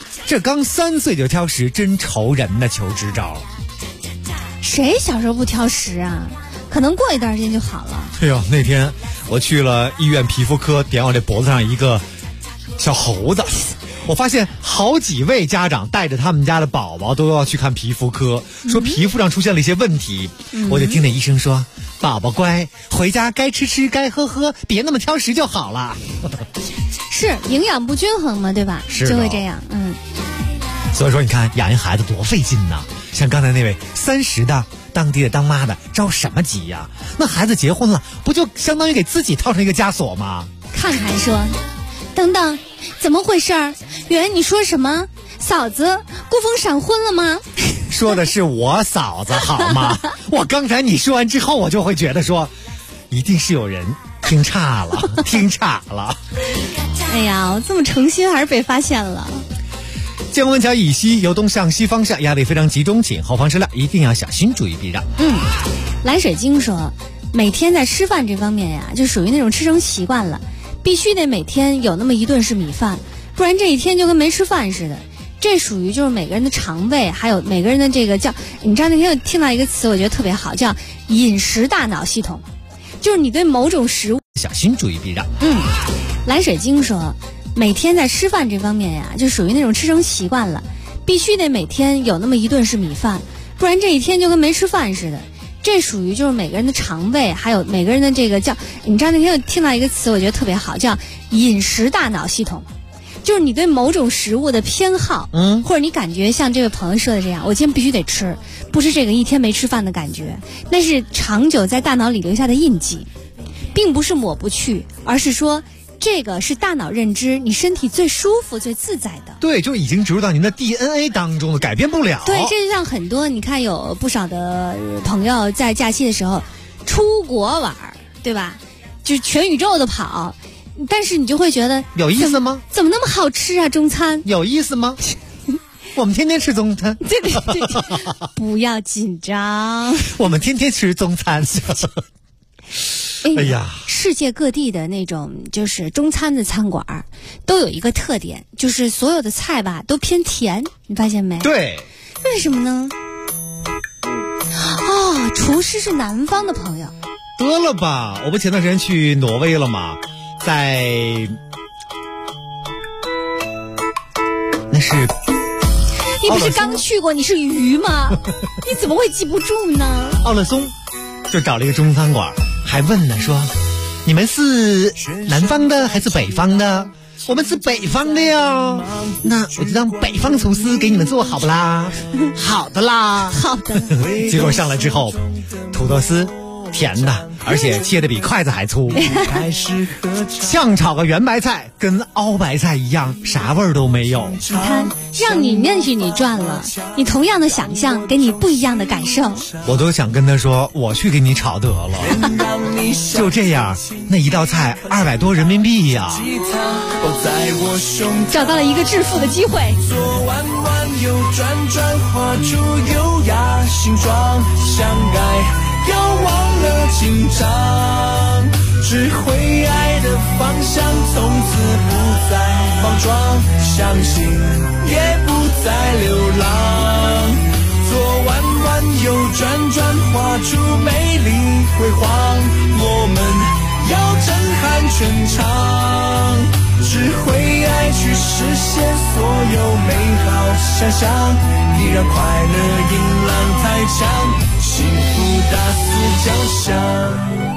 这刚3岁就挑食，真愁人呢，求支招。 谁小时候不挑食啊？可能过一段时间就好了。 哎呦，那天我去了医院皮肤科，点我这脖子上一个小猴子，我发现好几位家长带着他们家的宝宝都要去看皮肤科，说皮肤上出现了一些问题。我就听那医生说，宝宝乖，回家该吃吃该喝喝，别那么挑食就好了。 是营养不均衡嘛，对吧？ 是就会这样。 所以说你看养一孩子多费劲呐，像刚才那位30的当爹的当妈的着什么急呀？那孩子结婚了，不就相当于给自己套上一个枷锁吗？ 看看说，等等，怎么回事儿？圆圆你说什么？嫂子顾风闪婚了吗？ 说的是我嫂子好吗？我刚才你说完之后，我就会觉得说，一定是有人听岔了，听岔了。 哎呀，我这么诚心还是被发现了。 江湾桥以西由东向西方向压力非常集中，请后方车辆一定要小心注意避让。 蓝水晶说，每天在吃饭这方面呀，就属于那种吃成习惯了，必须得每天有那么一顿是米饭，不然这一天就跟没吃饭似的。这属于就是每个人的肠胃，还有每个人的这个叫，你知道那天我听到一个词，我觉得特别好，叫饮食大脑系统，就是你对某种食物小心注意避让。 蓝水晶说，每天在吃饭这方面呀，就属于那种吃成习惯了，必须得每天有那么一顿是米饭，不然这一天就跟没吃饭似的。这属于就是每个人的肠胃，还有每个人的这个叫，你知道那天我听到一个词，我觉得特别好，叫饮食大脑系统，就是你对某种食物的偏好，或者你感觉像这位朋友说的这样，我今天必须得吃，不是这个一天没吃饭的感觉，那是长久在大脑里留下的印记，并不是抹不去，而是说这个是大脑认知你身体最舒服最自在的。 对，就已经植入到您的 DNA 当中了，改变不了。 对，这就像很多你看有不少的朋友在假期的时候出国玩，对吧？就是全宇宙的跑，但是你就会觉得有意思吗？ 怎么那么好吃啊？中餐有意思吗？我们天天吃中餐。 对，不要紧张， 我们天天吃中餐。哎呀， 世界各地的那种就是中餐的餐馆都有一个特点，就是所有的菜吧都偏甜，你发现没？ 对， 为什么呢？厨师是南方的朋友。 得了吧，我不前段时间去挪威了吗？在那是你不是刚去过，你是鱼吗？你怎么会记不住呢？ 奥勒松就找了一个中餐馆，还问呢，说你们是南方的还是北方的？我们是北方的呀。那我就让北方厨师给你们做好不啦？好的啦， 好的。 结果上来之后，土豆丝甜的，而且切的比筷子还粗，像炒个圆白菜，跟熬白菜一样，啥味儿都没有。 你看，让你认识你赚了，你同样的想象，给你不一样的感受。 我都想跟他说，我去给你炒得了。就这样，那一道菜200多人民币呀。 找到了一个致富的机会。 左弯弯右转转，画出优雅形状，想爱要忘了紧张，只会爱的方向，从此不再莽撞，相信也不再流浪。左弯弯右转转，画出美丽辉煌，我们要震撼全场，只会爱去实现所有美好想象，你让快乐音浪太强，幸福大肆交响。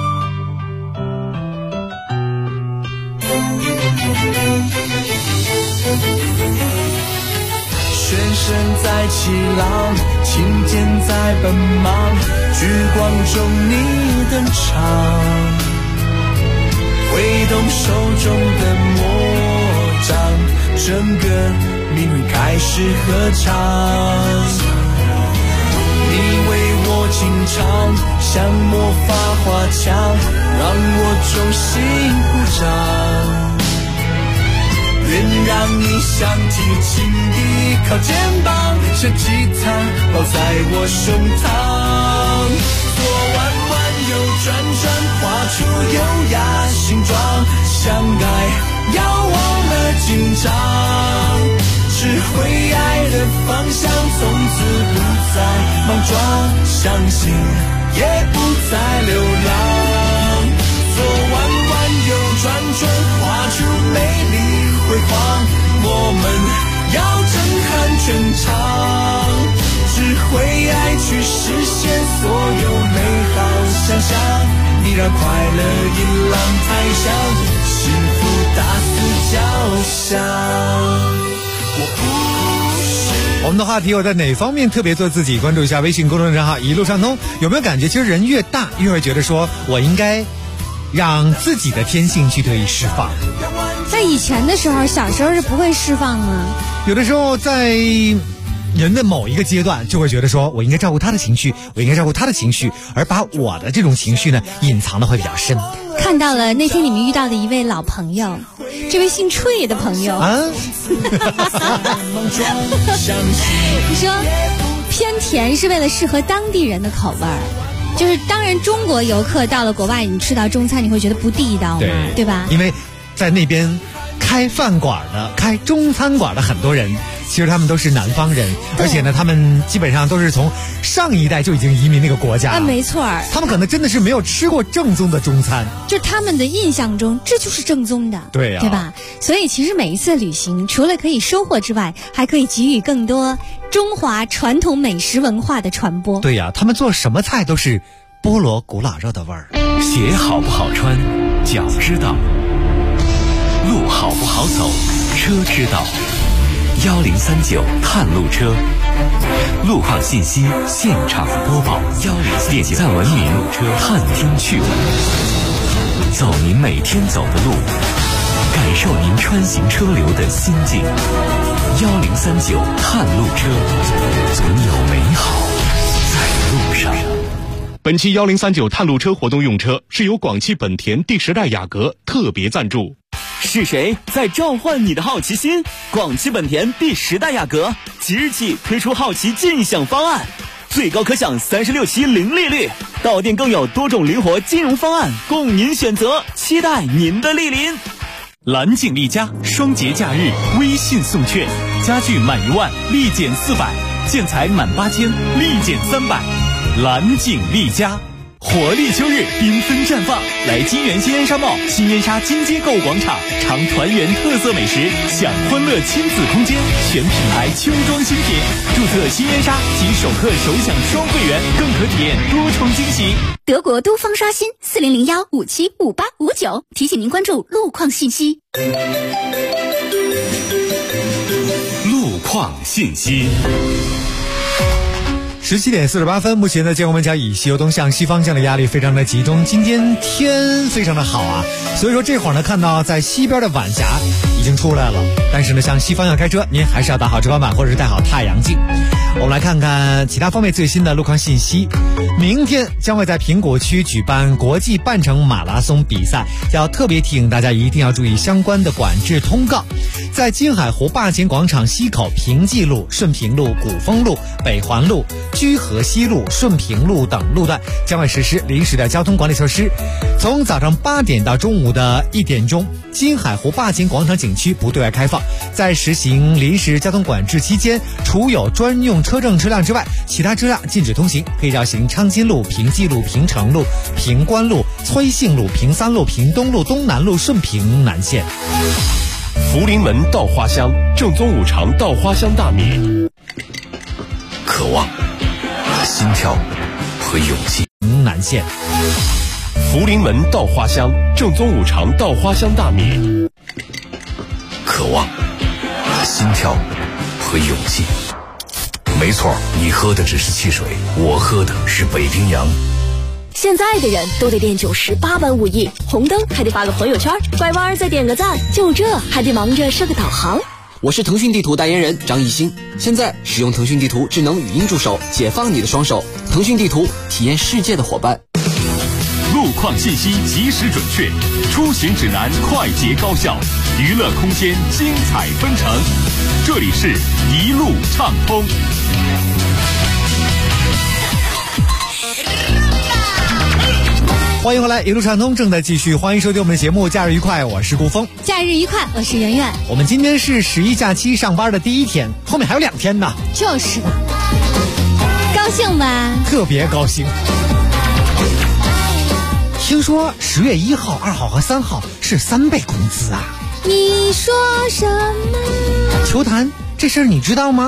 旋身在起浪，琴键在奔忙，聚光中你登场，挥动手中的魔杖，整个命运开始合唱。你为我紧唱，像魔法花枪，让我衷心鼓掌。愿让你像提琴依靠肩膀，像吉他抱在我胸膛。左弯弯右转转，画出优雅形状，相爱要忘了紧张，只会爱的方向从此不再莽撞，相信也不再流浪，做弯弯又转转，画出美丽辉煌，我们要震撼全场，只会爱去实现所有美好想象，你让快乐引浪台上，幸福大肆交响。 我们的话题我在哪方面特别做自己？关注一下微信公众账号一路畅通。有没有感觉其实人越大越会觉得说我应该让自己的天性去得以释放？ 在以前的时候，小时候是不会释放吗？ 有的时候在人的某一个阶段就会觉得说我应该照顾他的情绪，我应该照顾他的情绪，而把我的这种情绪呢隐藏的会比较深。 看到了那天你们遇到的一位老朋友，这位姓翠的朋友啊，你说偏甜是为了适合当地人的口味儿，就是当然中国游客到了国外，你吃到中餐你会觉得不地道嘛，对吧？ 因为在那边开饭馆的、开中餐馆的很多人，其实他们都是南方人，而且呢，他们基本上都是从上一代就已经移民那个国家了。 没错， 他们可能真的是没有吃过正宗的中餐， 就他们的印象中这就是正宗的， 对呀， 对吧？所以其实每一次旅行，除了可以收获之外，还可以给予更多中华传统美食文化的传播。 对呀，他们做什么菜都是菠萝古老肉的味儿。 鞋好不好穿，脚知道；路好不好走，车知道。1039探路车，路况信息现场播报。点赞文明探听趣闻，走您每天走的路，感受您穿行车流的心境。1039探路车，总有美好在路上。 本期1039探路车活动用车是由广汽本田第10代雅阁特别赞助。 是谁在召唤你的好奇心？广汽本田第10代雅阁即日起推出好奇尽享方案，最高可享36期零利率，到店更有多种灵活金融方案供您选择，期待您的莅临。 蓝景丽家双节假日微信送券，家具满1万立减400，建材满8000立减300。蓝景丽家。活力秋日缤纷绽放，来金源新烟沙贸新烟沙金街购物广场，尝团圆特色美食，享欢乐亲子空间，全品牌秋装新品。注册新烟沙及首客首享双会员，更可体验多重惊喜。 德国都方刷新4001575859，提醒您关注路况信息。 路况信息。 17点48分，目前的建国门桥以西游东向西方向的压力非常的集中，今天天非常的好啊，所以说这会儿呢，看到在西边的晚霞已经出来了，但是呢，向西方向开车，您还是要打好遮光板或者是戴好太阳镜。我们来看看其他方面最新的路况信息。明天将会在平谷区举办国际半程马拉松比赛，要特别提醒大家一定要注意相关的管制通告。在金海湖坝前广场西口、平济路、顺平路、古风路、北环路、居河西路、顺平路等路段将会实施临时的交通管理措施。从早上8点到中午的1点钟，金海湖坝前广场景区不对外开放。在实行临时交通管制期间，除有专用车证车辆之外，其他车辆禁止通行，可以绕行昌金路、平济路、平城路、平关路、崔姓路、平三路、平东路、东南路、顺平南线。 福临门稻花香正宗五常稻花香大米， 渴望、心跳和勇气。 南线。 福临门稻花香正宗五常稻花香大米， 渴望、心跳和勇气。没错，你喝的只是汽水，我喝的是北冰洋。 现在的人都得练98般武艺，红灯还得发个朋友圈，拐弯再点个赞，就这还得忙着设个导航。 我是腾讯地图代言人张艺兴，现在使用腾讯地图智能语音助手，解放你的双手。腾讯地图，体验世界的伙伴。 路况信息及时准确，出行指南快捷高效，娱乐空间精彩纷呈。这里是一路畅通。 欢迎回来，一路畅通正在继续，欢迎收听我们的节目，假日愉快，我是顾峰。 假日愉快，我是圆圆。 我们今天是11假期上班的第一天，后面还有2天呢。 就是的，高兴吧？ 特别高兴。听说10月1号、2号和3号是3倍工资啊！ 你说什么？ 球坛这事儿你知道吗？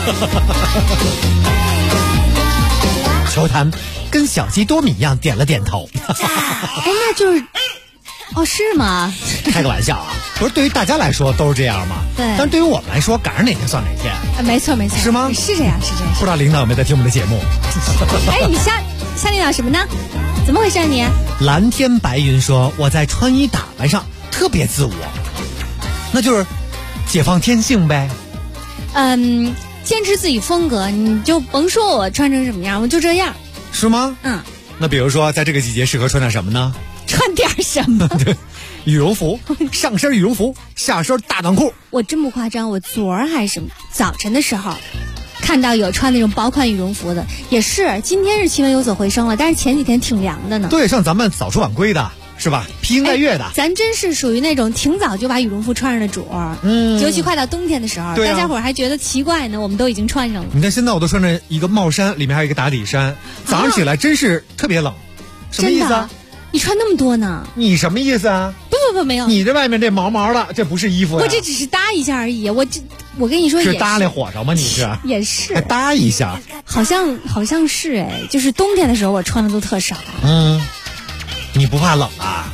球坛跟小鸡多米一样点了点头。 哎，那就是哦，是吗？ 开个玩笑啊，不是对于大家来说都是这样吗？ 对。 但对于我们来说，赶上哪天算哪天。 没错没错。 是吗？ 是这样是这样。 不知道领导有没有在听我们的节目？ 哎，你瞎领导什么呢？怎么回事啊你？ 蓝天白云说我在穿衣打扮上特别自我，那就是解放天性呗。 坚持自己风格，你就甭说我穿成什么样，我就这样。 是吗？ 嗯。 那比如说在这个季节适合穿点什么呢？ 穿点什么？ 对，羽绒服，上身羽绒服，下身大短裤。 我真不夸张，我昨儿还是早晨的时候看到有穿那种薄款羽绒服的，也是今天是气温有所回升了，但是前几天挺凉的呢。 对，像咱们早出晚归的是吧？披星戴月的， 咱真是属于那种挺早就把羽绒服穿上的主儿。尤其快到冬天的时候，大家伙儿还觉得奇怪呢，我们都已经穿上了。 你看现在我都穿着一个帽衫，里面还有一个打底衫，早上起来真是特别冷。什么意思啊？ 你穿那么多呢？ 你什么意思啊？ 不没有， 你这外面这毛毛的，这不是衣服呀。 我这只是搭一下而已，我跟你说是搭理火烧吗？你是也是还搭一下， 好像是哎，就是冬天的时候我穿的都特少。 你不怕冷啊？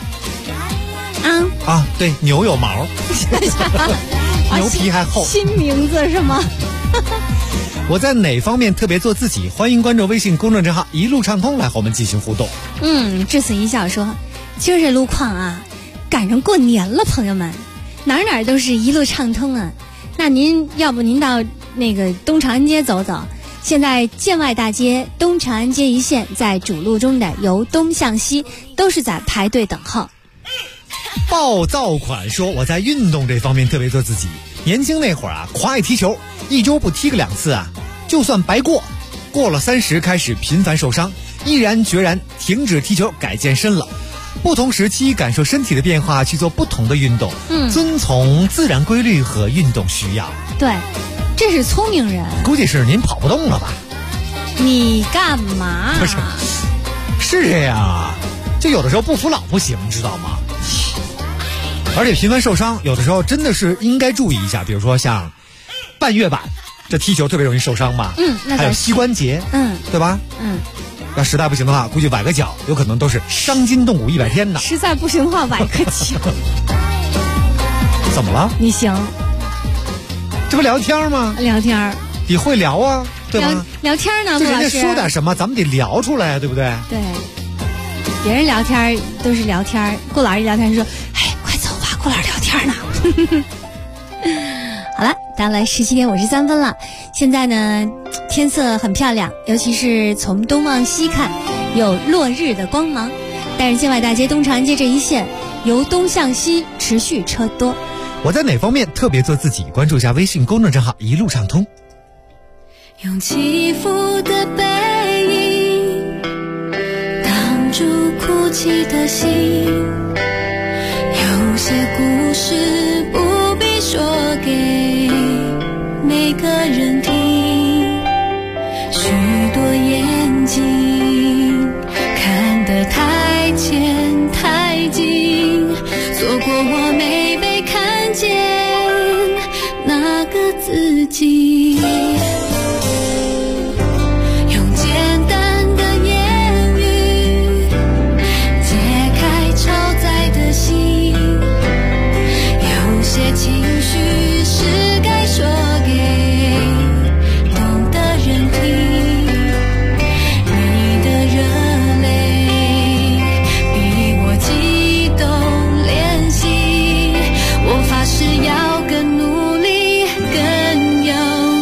对，牛有毛，牛皮还厚。 新名字是吗？ 我在哪方面特别做自己？欢迎关注微信公众账号一路畅通来和我们进行互动。 至此一笑说，今儿这路况啊，赶上过年了，朋友们，哪儿都是一路畅通啊。那要不您到那个东长安街走走，现在建外大街、东长安街一线在主路中的由东向西都是在排队等候。 暴躁款说我在运动这方面特别做自己，年轻那会儿啊，狂爱踢球，一周不踢个2次啊，就算白过。过了30开始频繁受伤，毅然决然停止踢球，改健身了。不同时期感受身体的变化，去做不同的运动，遵从自然规律和运动需要。 对，这是聪明人。 估计是您跑不动了吧？ 你干嘛？ 不是，是这样啊，就有的时候不服老不行，知道吗？而且频繁受伤，有的时候真的是应该注意一下，比如说像半月板，这踢球特别容易受伤嘛。还有膝关节，对吧？要实在不行的话，估计崴个脚，有可能都是伤筋动骨100天呢。 实在不行的话，崴个脚。 怎么了？ 你行？ 这不聊天吗？ 聊天你会聊啊，对吧？ 聊天呢， 就人家说点什么，咱们得聊出来，对不对？ 对。别人聊天都是聊天，顾老师一聊天说：“哎，快走吧，顾老师聊天呢。”好了，到了17点53分了。现在呢，天色很漂亮，尤其是从东往西看，有落日的光芒。但是建外大街、东长安街这一线由东向西持续车多。 我在哪方面特别做自己？关注一下微信公众账号一路畅通。 用起伏的背影挡住哭泣的心，有些故事不必说给每个人听，许多眼睛看得太浅太近，错过我没被看见那个自己。情绪是该说给懂的人听，你的热泪比我激动怜惜，我发誓要更努力更有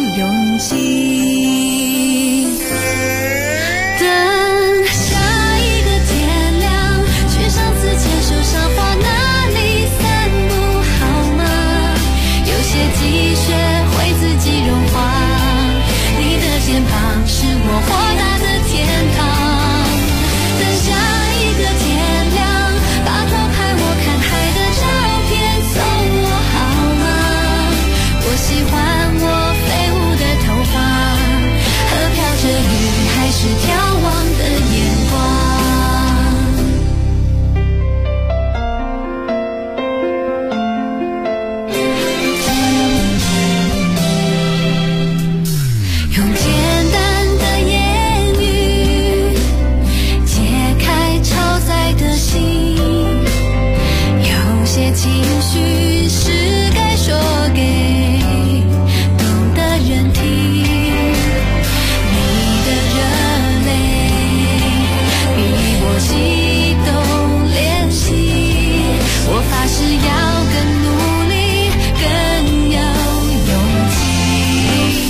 情绪是该说给懂的人听，你的热泪比我激动练习，我发誓要更努力，更有勇气。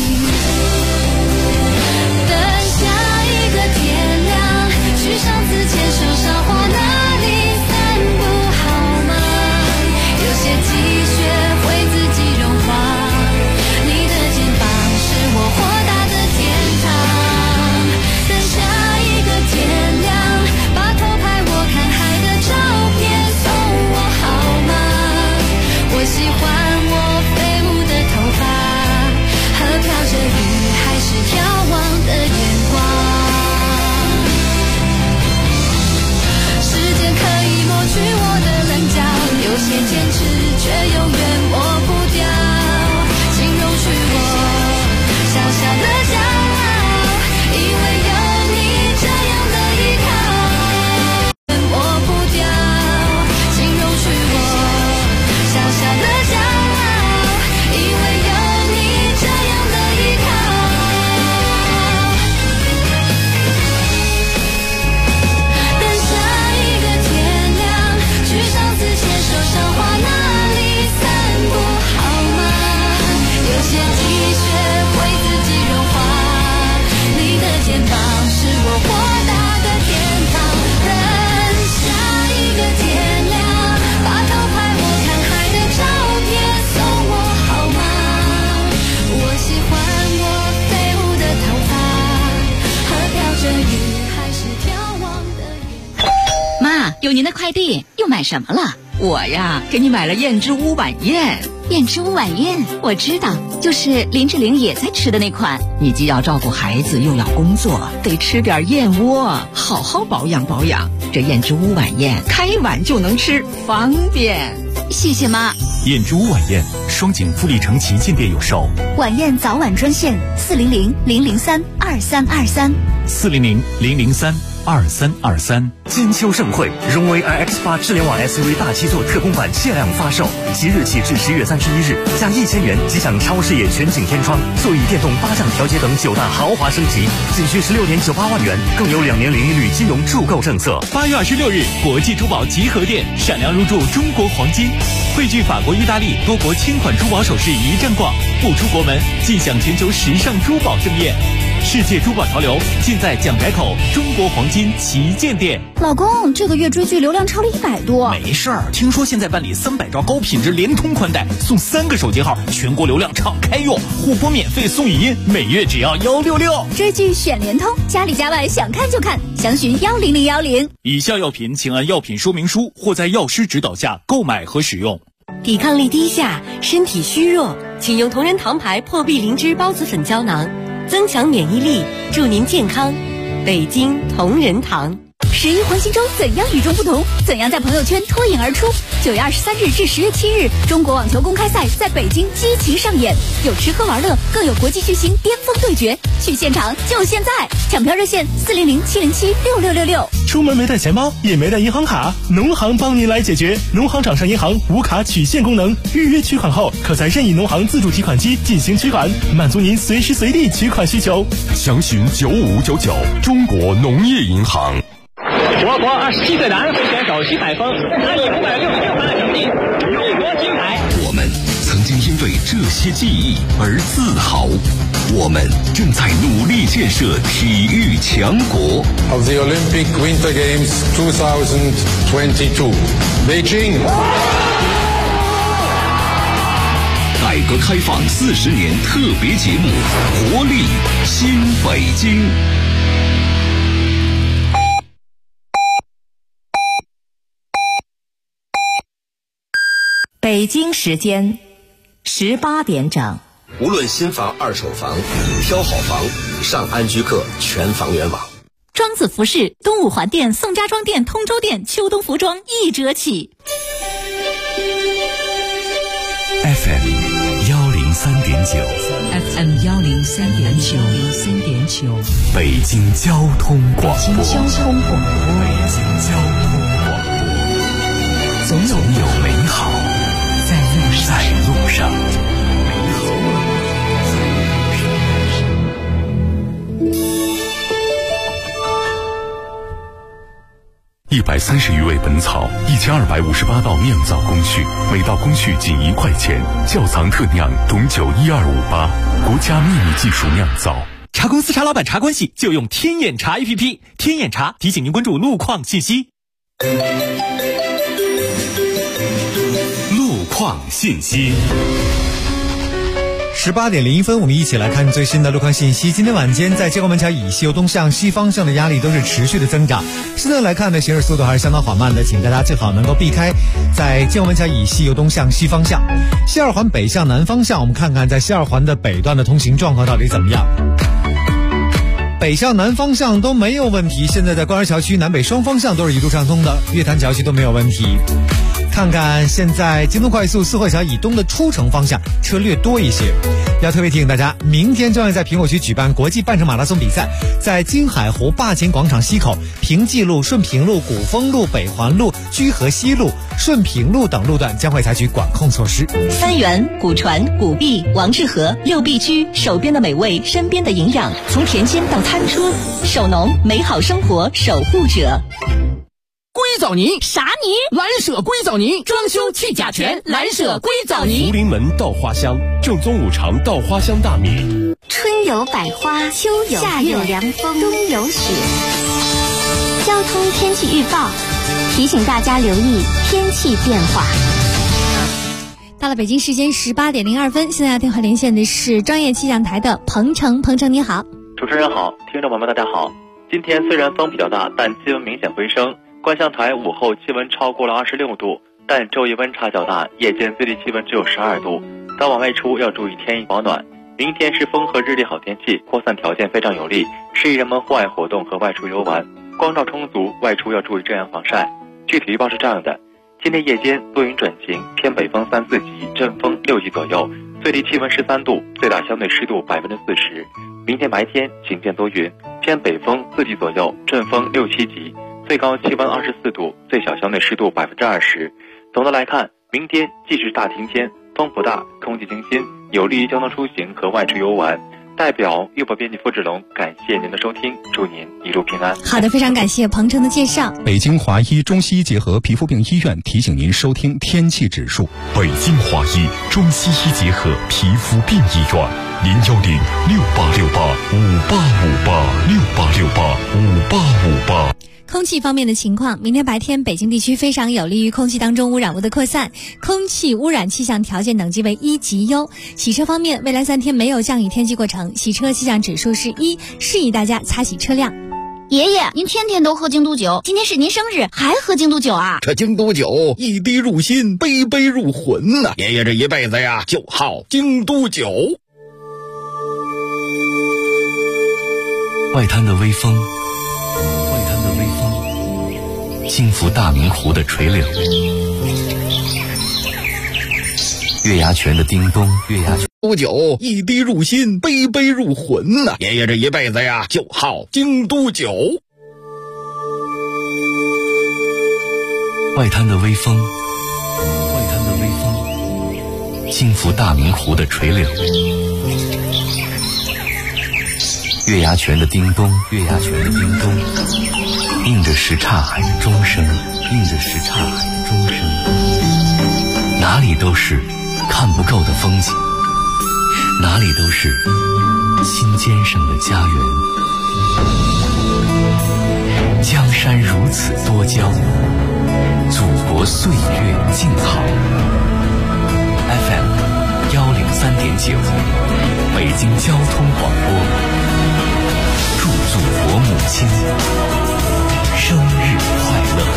等下一个天亮，去上次牵手赏花那里散步好吗？有些积雪会自己融化，你的肩膀是我豁达的天堂。等下一个天亮，把偷拍我看海的照片送我好吗？我喜欢我飞舞的头发和飘着雨还是眺望的眼光。时间可以抹去我的棱角，有些坚持却永远抹不掉。请容许我小小的骄傲，因为有你这样的依靠，抹不掉。请容许我小小的骄傲，因为有你这样的依靠。等下一个天亮，去上次牵手赏花那里散步好吗？有些积雪会自己融化，你的肩膀是我豁达的天堂。等下一个天亮，把偷拍我看海的照片送我好吗？我喜欢我飞舞的头发和飘着雨还是眺望的云。 妈，有您的快递，又买什么了？ 我呀，给你买了燕之屋晚宴。 燕之屋晚宴，我知道，就是林志玲也在吃的那款。 你既要照顾孩子，又要工作，得吃点燕窝，好好保养保养。这燕之屋晚宴，开碗就能吃，方便。 谢谢妈。 燕之屋晚宴，双井富力城旗舰店有售。 晚宴早晚专线 400-003-2323，400-003-2323。 金秋盛会，荣威 iX8 智联网 SUV 大七座特供版限量发售，即日起至10月31日，加1000元即享超视野全景天窗、座椅电动8项调节等9大豪华升级，仅需16点98万元，更有2年零利率金融助购政策。 8月26日，国际珠宝集合店闪亮入驻中国黄金，汇聚法国、意大利多国千款珠宝首饰一站逛，不出国门尽享全球时尚珠宝盛宴。世界珠宝潮流尽在蒋改口中国黄金旗舰店。 老公，这个月追剧流量超了100多。 没事儿，听说现在办理300兆高品质联通宽带，送3个手机号，全国流量敞开用，互播免费送语音，每月只要166。 追剧选联通，家里家外想看就看，详询10010。 以下药品请按药品说明书或在药师指导下购买和使用。 抵抗力低下，身体虚弱，请用同仁堂牌破壁灵芝孢子粉胶囊，增强免疫力，助您健康。北京同仁堂。 11黄金周怎样与众不同？怎样在朋友圈脱颖而出？9月23日至10月7日，中国网球公开赛在北京激情上演，有吃喝玩乐，更有国际巨星巅峰对决。去现场就现在！抢票热线400-707-6666。 出门没带钱包，也没带银行卡，农行帮您来解决。农行掌上银行无卡取现功能，预约取款后，可在任意农行自助提款机进行取款，满足您随时随地取款需求。 详询9599，中国农业银行。 我国27岁男飞选手徐海峰，他以566分的成绩勇夺金牌。 我们曾经因为这些记忆而自豪，我们正在努力建设体育强国。 Of the Olympic Winter Games 2022, Beijing。 改革开放40年特别节目，活力新北京。 北京时间18点整。 无论新房、二手房，挑好房，上安居客全房源网。 庄子服饰东五环店、宋家庄店、通州店秋冬服装1折起。 FM 103.9 FM 103.9， 北京交通广播， 北京交通广播， 总有美好。 130余味本草，1258道酿造工序，每道工序仅1块钱。窖藏特酿董酒12588，国家秘密技术酿造。 茶公司茶老板茶关系就用天眼茶 APP， 天眼茶提醒您关注路况信息。 路况信息。 18点01分，我们一起来看最新的路况信息。今天晚间在接光门桥以西由东向西方向的压力都是持续的增长，现在来看呢，行驶速度还是相当缓慢的，请大家最好能够避开在接光门桥以西由东向西方向。西二环北向南方向，我们看看在西二环的北段的通行状况到底怎么样。北向南方向都没有问题，现在在官园桥区南北双方向都是一路畅通的，月坛桥区都没有问题。看看现在京东快速四惠桥以东的出城方向车略多一些，要特别提醒大家，明天将会在苹果区举办国际半程马拉松比赛，在金海湖坝前广场西口、平济路、顺平路、古风路、北环路、居河西路、顺平路等路段将会采取管控措施。 三元、古传、古碧、王致和六必居，手边的美味，身边的营养，从田间到餐桌，手农美好生活守护者。 硅藻泥啥泥？ 蓝舍硅藻泥，装修去甲醛，蓝舍硅藻泥。 福临门稻花香，正宗五常稻花香大米。 春有百花，秋有夏有凉风，冬有雪。交通天气预报提醒大家留意天气变化。 到了北京时间18点02分，现在要电话连线的是专业气象台的彭程。彭程你好。 主持人好，听众朋友们大家好。今天虽然风比较大，但气温明显回升。观象台午后气温超过了26度，但昼夜温差较大，夜间最低气温只有12度。早晚外出要注意添衣保暖。明天是风和日丽好天气，扩散条件非常有利，适宜人们户外活动和外出游玩。光照充足，外出要注意遮阳防晒。具体预报是这样的：今天夜间多云转晴，偏北风3、4级，阵风6级左右，最低气温13度，最大相对湿度40%。明天白天晴间多云，偏北风4级左右，阵风6、7级，最高气温24度，最小相对湿度20%。总的来看，明天既是大晴天，风不大，空气清新，有利于交通出行和外出游玩。代表预报编辑付志龙，感谢您的收听，祝您一路平安。 好的，非常感谢彭程的介绍。 北京华医中西医结合皮肤病医院提醒您收听天气指数。北京华医中西医结合皮肤病医院，010-6868-5858，6868-5858。 空气方面的情况，明天白天北京地区非常有利于空气当中污染物的扩散，空气污染气象条件等级为1级优。洗车方面，未来3天没有降雨天气过程，洗车气象指数是1，适宜大家擦洗车辆。 爷爷，您天天都喝京都酒，今天是您生日还喝京都酒啊？ 这京都酒一滴入心，杯杯入魂呐！爷爷这一辈子呀，就好京都酒。 外滩的微风，轻拂大明湖的垂柳，月牙泉的叮咚， 京酒一滴入心，杯杯入魂呐！爷爷这一辈子呀，就好京都酒。 外滩的微风，轻拂大明湖的垂柳，月牙泉的叮咚，映着什刹海的钟声，哪里都是看不够的风景，哪里都是心尖上的家园。江山如此多娇，祖国岁月静好。FM 103.9，北京交通广播，祝祖国母亲生日快乐！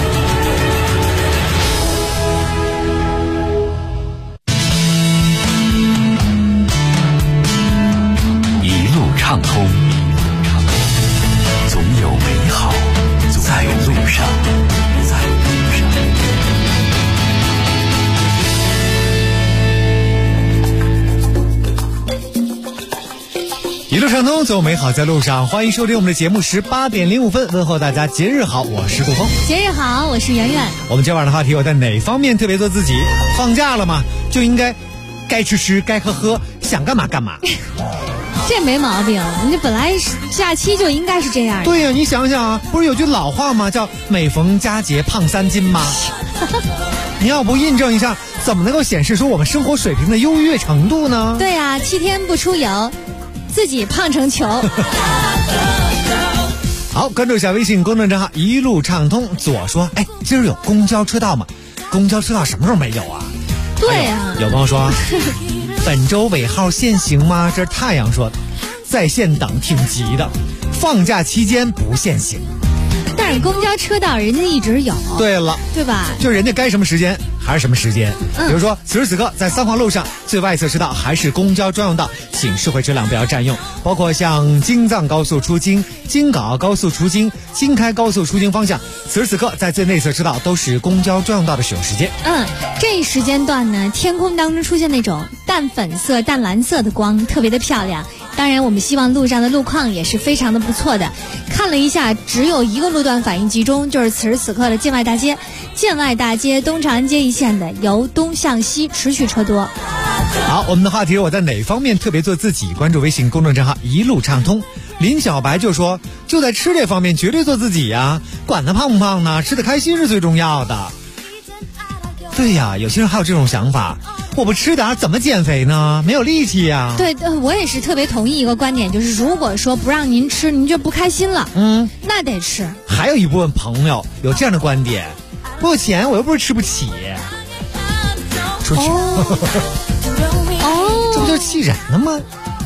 一路畅通，总有美好在路上。 一路畅通，总有美好在路上。欢迎收听我们的节目18点05分，问候大家节日好，我是杜峰。 节日好，我是圆圆。 我们今晚的话题，我在哪方面特别做自己？放假了嘛，就应该该吃吃，该喝喝，想干嘛干嘛。 这没毛病，你这本来假期就应该是这样的。 对呀，你想想啊，不是有句老话吗？叫每逢佳节胖3斤吗？你要不印证一下，怎么能够显示出我们生活水平的优越程度呢？ 对啊，7天不出游，自己胖成球。 好，关注一下微信公众账号一路畅通。左说，哎，今儿有公交车道吗？公交车道什么时候没有啊？ 对啊， 有朋友说本周尾号限行吗？这是太阳说的，在线等挺急的，放假期间不限行。 但是公交车道人家一直有。 对了， 对吧？ 就人家该什么时间还是什么时间。比如说此时此刻在三环路上最外侧车道还是公交专用道，请社会车辆不要占用。包括像京藏高速出京、京港澳高速出京、京开高速出京方向，此时此刻在最内侧车道都是公交专用道的使用时间。 这一时间段呢，天空当中出现那种淡粉色、淡蓝色的光，特别的漂亮。当然我们希望路上的路况也是非常的不错的。看了一下，只有一个路段反应集中，就是此时此刻的建外大街。建外大街东长安街一线的由东向西持续车多。 好，我们的话题我在哪方面特别做自己？关注微信公众账号一路畅通。林小白就说，就在吃这方面绝对做自己呀，管他胖不胖呢，吃得开心是最重要的。对呀，有些人还有这种想法，我不吃点怎么减肥呢？没有力气呀。 对，我也是特别同意一个观点，就是如果说不让您吃，您就不开心了。那得吃。 还有一部分朋友有这样的观点，不有钱我又不是吃不起。出去。这不就是气人了吗？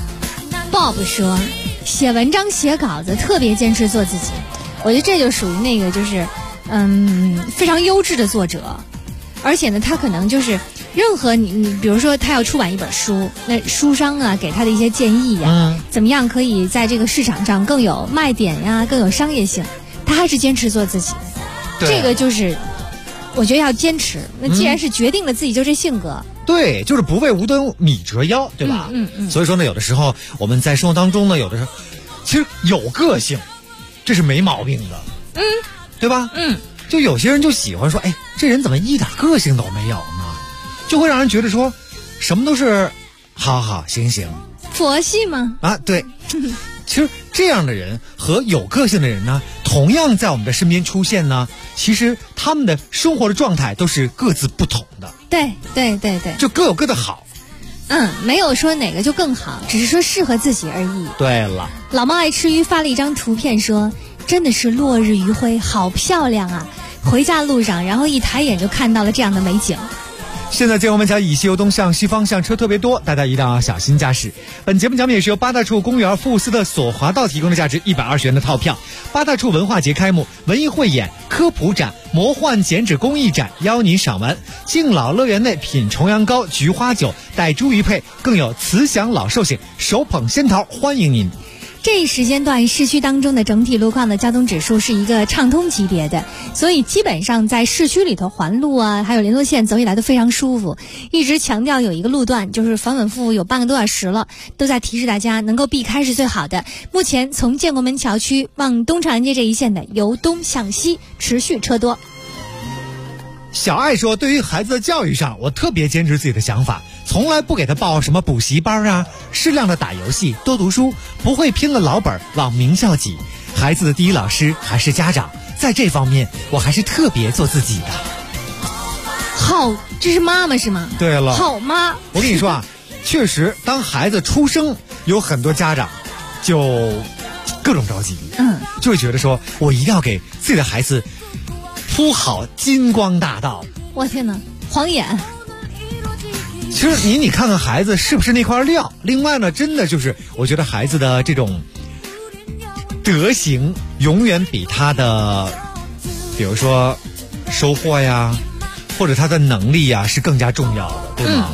Bob 说，写文章写稿子特别坚持做自己，我觉得这就属于那个就是非常优质的作者。而且呢，他可能就是任何你比如说他要出版一本书，那书商啊给他的一些建议呀，怎么样可以在这个市场上更有卖点呀，更有商业性，他还是坚持做自己。这个就是我觉得要坚持。那既然是决定了自己就这性格， 对，就是不为无端米折腰，对吧？所以说呢，有的时候我们在生活当中呢，有的时候其实有个性，这是没毛病的，对吧？就有些人就喜欢说，哎，这人怎么一点个性都没有呢？就会让人觉得说，什么都是好好行行， 佛系吗？ 啊，对。其实这样的人和有个性的人呢，同样在我们的身边出现呢，其实他们的生活的状态都是各自不同的。 对， 就各有各的好。 没有说哪个就更好，只是说适合自己而已。 对了， 老猫爱吃鱼发了一张图片说，真的是落日余晖，好漂亮啊！回家路上，然后一抬眼就看到了这样的美景。 现在建国门桥以西由东向西方向车特别多，大家一定要小心驾驶。本节目奖品也是由八大处公园富斯特索华道提供的价值120元的套票。八大处文化节开幕，文艺汇演、科普展、魔幻剪纸工艺展邀您赏玩。敬老乐园内品重阳糕、菊花酒、带猪鱼配，更有慈祥老寿星手捧仙桃欢迎您。 这一时间段市区当中的整体路况的交通指数是一个畅通级别的，所以基本上在市区里头环路啊，还有联络线走起来都非常舒服。一直强调有一个路段就是反反复复有半个多小时了，都在提示大家能够避开是最好的。目前从建国门桥区往东长安街这一线的由东向西持续车多。 小爱说，对于孩子的教育上，我特别坚持自己的想法，从来不给他报什么补习班啊，适量的打游戏，多读书，不会拼了老本往名校挤。孩子的第一老师还是家长，在这方面我还是特别做自己的。 好，这是妈妈是吗？ 对了， 好妈。 我跟你说啊，确实当孩子出生，有很多家长就各种着急，就会觉得说我一定要给自己的孩子铺好金光大道。 我天哪，晃眼。 其实你看看孩子是不是那块料。另外呢，真的就是我觉得孩子的这种德行永远比他的比如说收获呀，或者他的能力呀是更加重要的，对吗？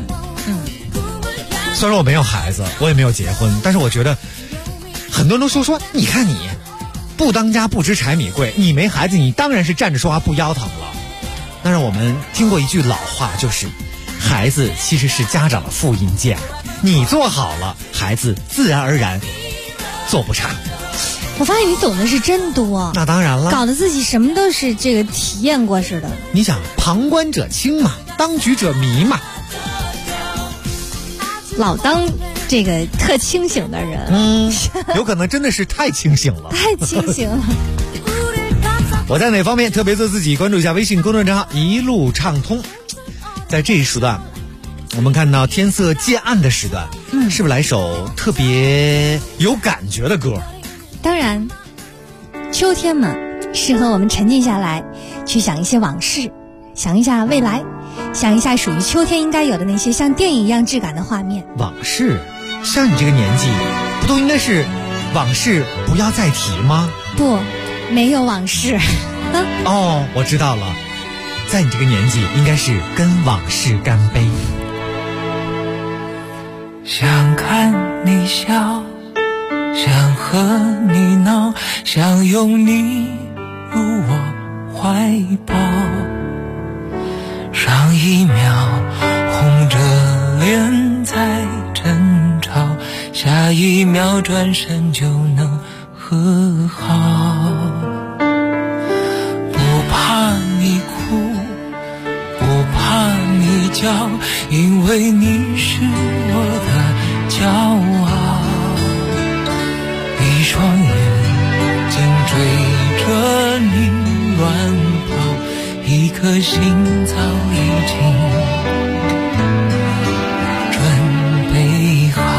虽然我没有孩子，我也没有结婚，但是我觉得很多人都说你看你不当家不知柴米贵，你没孩子你当然是站着说话不腰疼了。但是我们听过一句老话，就是孩子其实是家长的复印件，你做好了，孩子自然而然做不差。 我发现你懂得是真多。 那当然了， 搞得自己什么都是这个体验过似的。 你想，旁观者清嘛，当局者迷嘛。 老当这个特清醒的人。 有可能真的是太清醒了。 太清醒了。 我在哪方面特别做自己？关注一下微信公众账号一路畅通。在这一时段，我们看到天色渐暗的时段，是不是来首特别有感觉的歌？ 当然，秋天嘛，适合我们沉浸下来，去想一些往事，想一下未来，想一下属于秋天应该有的那些像电影一样质感的画面。 往事，像你这个年纪，不都应该是往事不要再提吗？ 不，没有往事。 哦，我知道了，在你这个年纪，应该是跟往事干杯。 想看你笑，想和你闹，想拥你入我怀抱。上一秒红着脸在争吵，下一秒转身就能和好。不怕你哭，不怕你叫，因为你是我的骄傲。一双眼睛追着你乱跑，一颗心早已经准备好。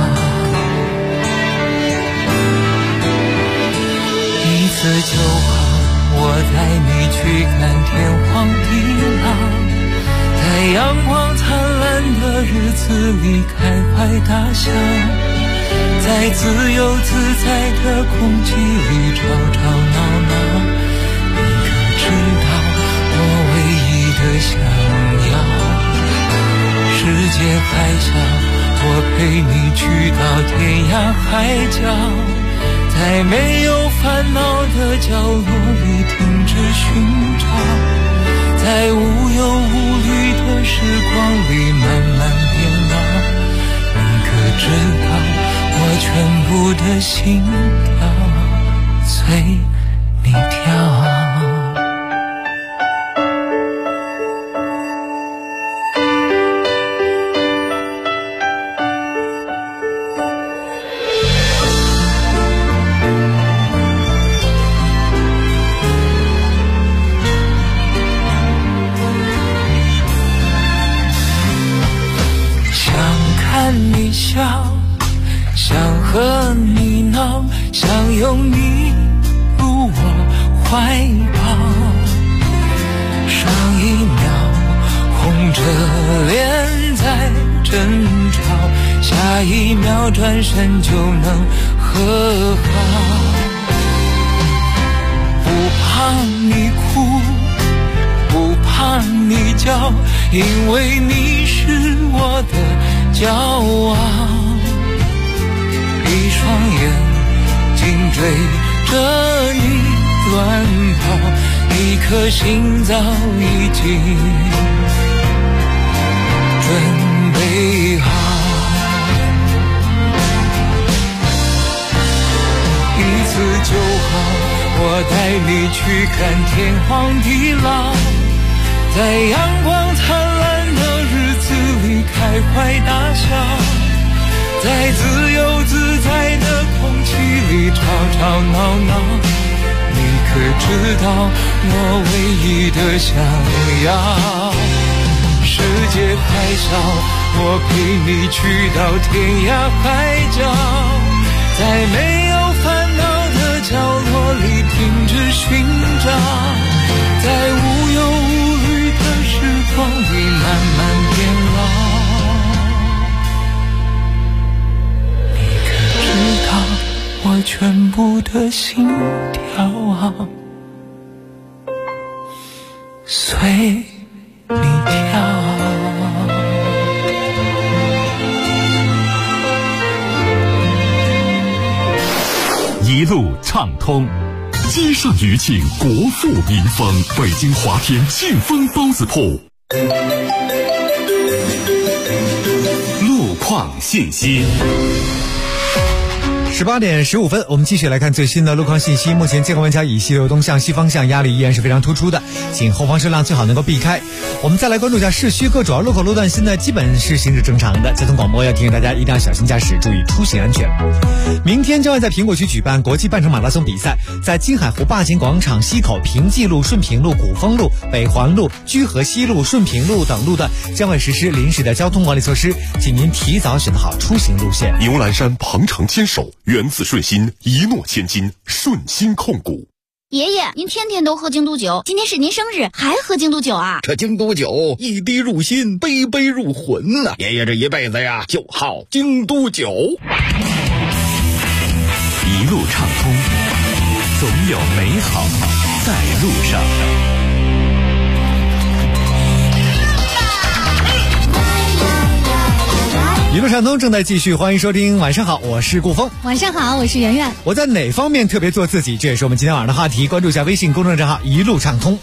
一次就好，我带你去看天荒地老，在阳光灿烂的日子里开怀大笑，在自由自在的空气里吵吵闹闹。你可知道我唯一的想要，世界还小，我陪你去到天涯海角，在没有烦恼的角落里停止寻找，在无忧无虑的时光里慢慢变老。你可知道我全部的心跳随你跳。想和你闹，想拥你入我怀抱。上一秒红着脸在争吵，下一秒转身就能和好。不怕你哭，不怕你叫，因为你是我的骄傲。一双眼睛追着你乱跑，一颗心早已经准备好。一次就好，我带你去看天荒地老，在阳光灿烂的日子里开怀大笑，在自由自在的空气里吵吵闹闹。你可知道我唯一的想要，世界还小，我陪你去到天涯海角，在没有烦恼的角落里停止寻找，在无忧无虑的时光里慢慢变老。我全部的心跳随你跳。 一路畅通，街上余庆，国富民丰。北京华天庆丰包子铺。路况信息。 18点15分，我们继续来看最新的路况信息。目前建国湾桥以西流东向西方向压力依然是非常突出的，请后方车辆最好能够避开。我们再来关注一下市区各主要路口路段，现在基本是行驶正常的。交通广播要提醒大家一定要小心驾驶，注意出行安全。明天将会在苹果区举办国际半程马拉松比赛，在金海湖霸景广场西口、平济路、顺平路、古风路、北环路、居河西路、顺平路等路段将会实施临时的交通管理措施，请您提早选择好出行路线。 牛栏山鹏程牵手，源自顺心，一诺千金，顺心控股。 爷爷，您天天都喝京都酒，今天是您生日，还喝京都酒啊？ 这京都酒一滴入心，杯杯入魂呐！爷爷这一辈子呀，就好京都酒。 一路畅通，总有美好在路上。 一路畅通正在继续，欢迎收听。晚上好，我是顾峰。 晚上好，我是圆圆。 我在哪方面特别做自己？这也是我们今天晚上的话题。关注一下微信公众账号一路畅通。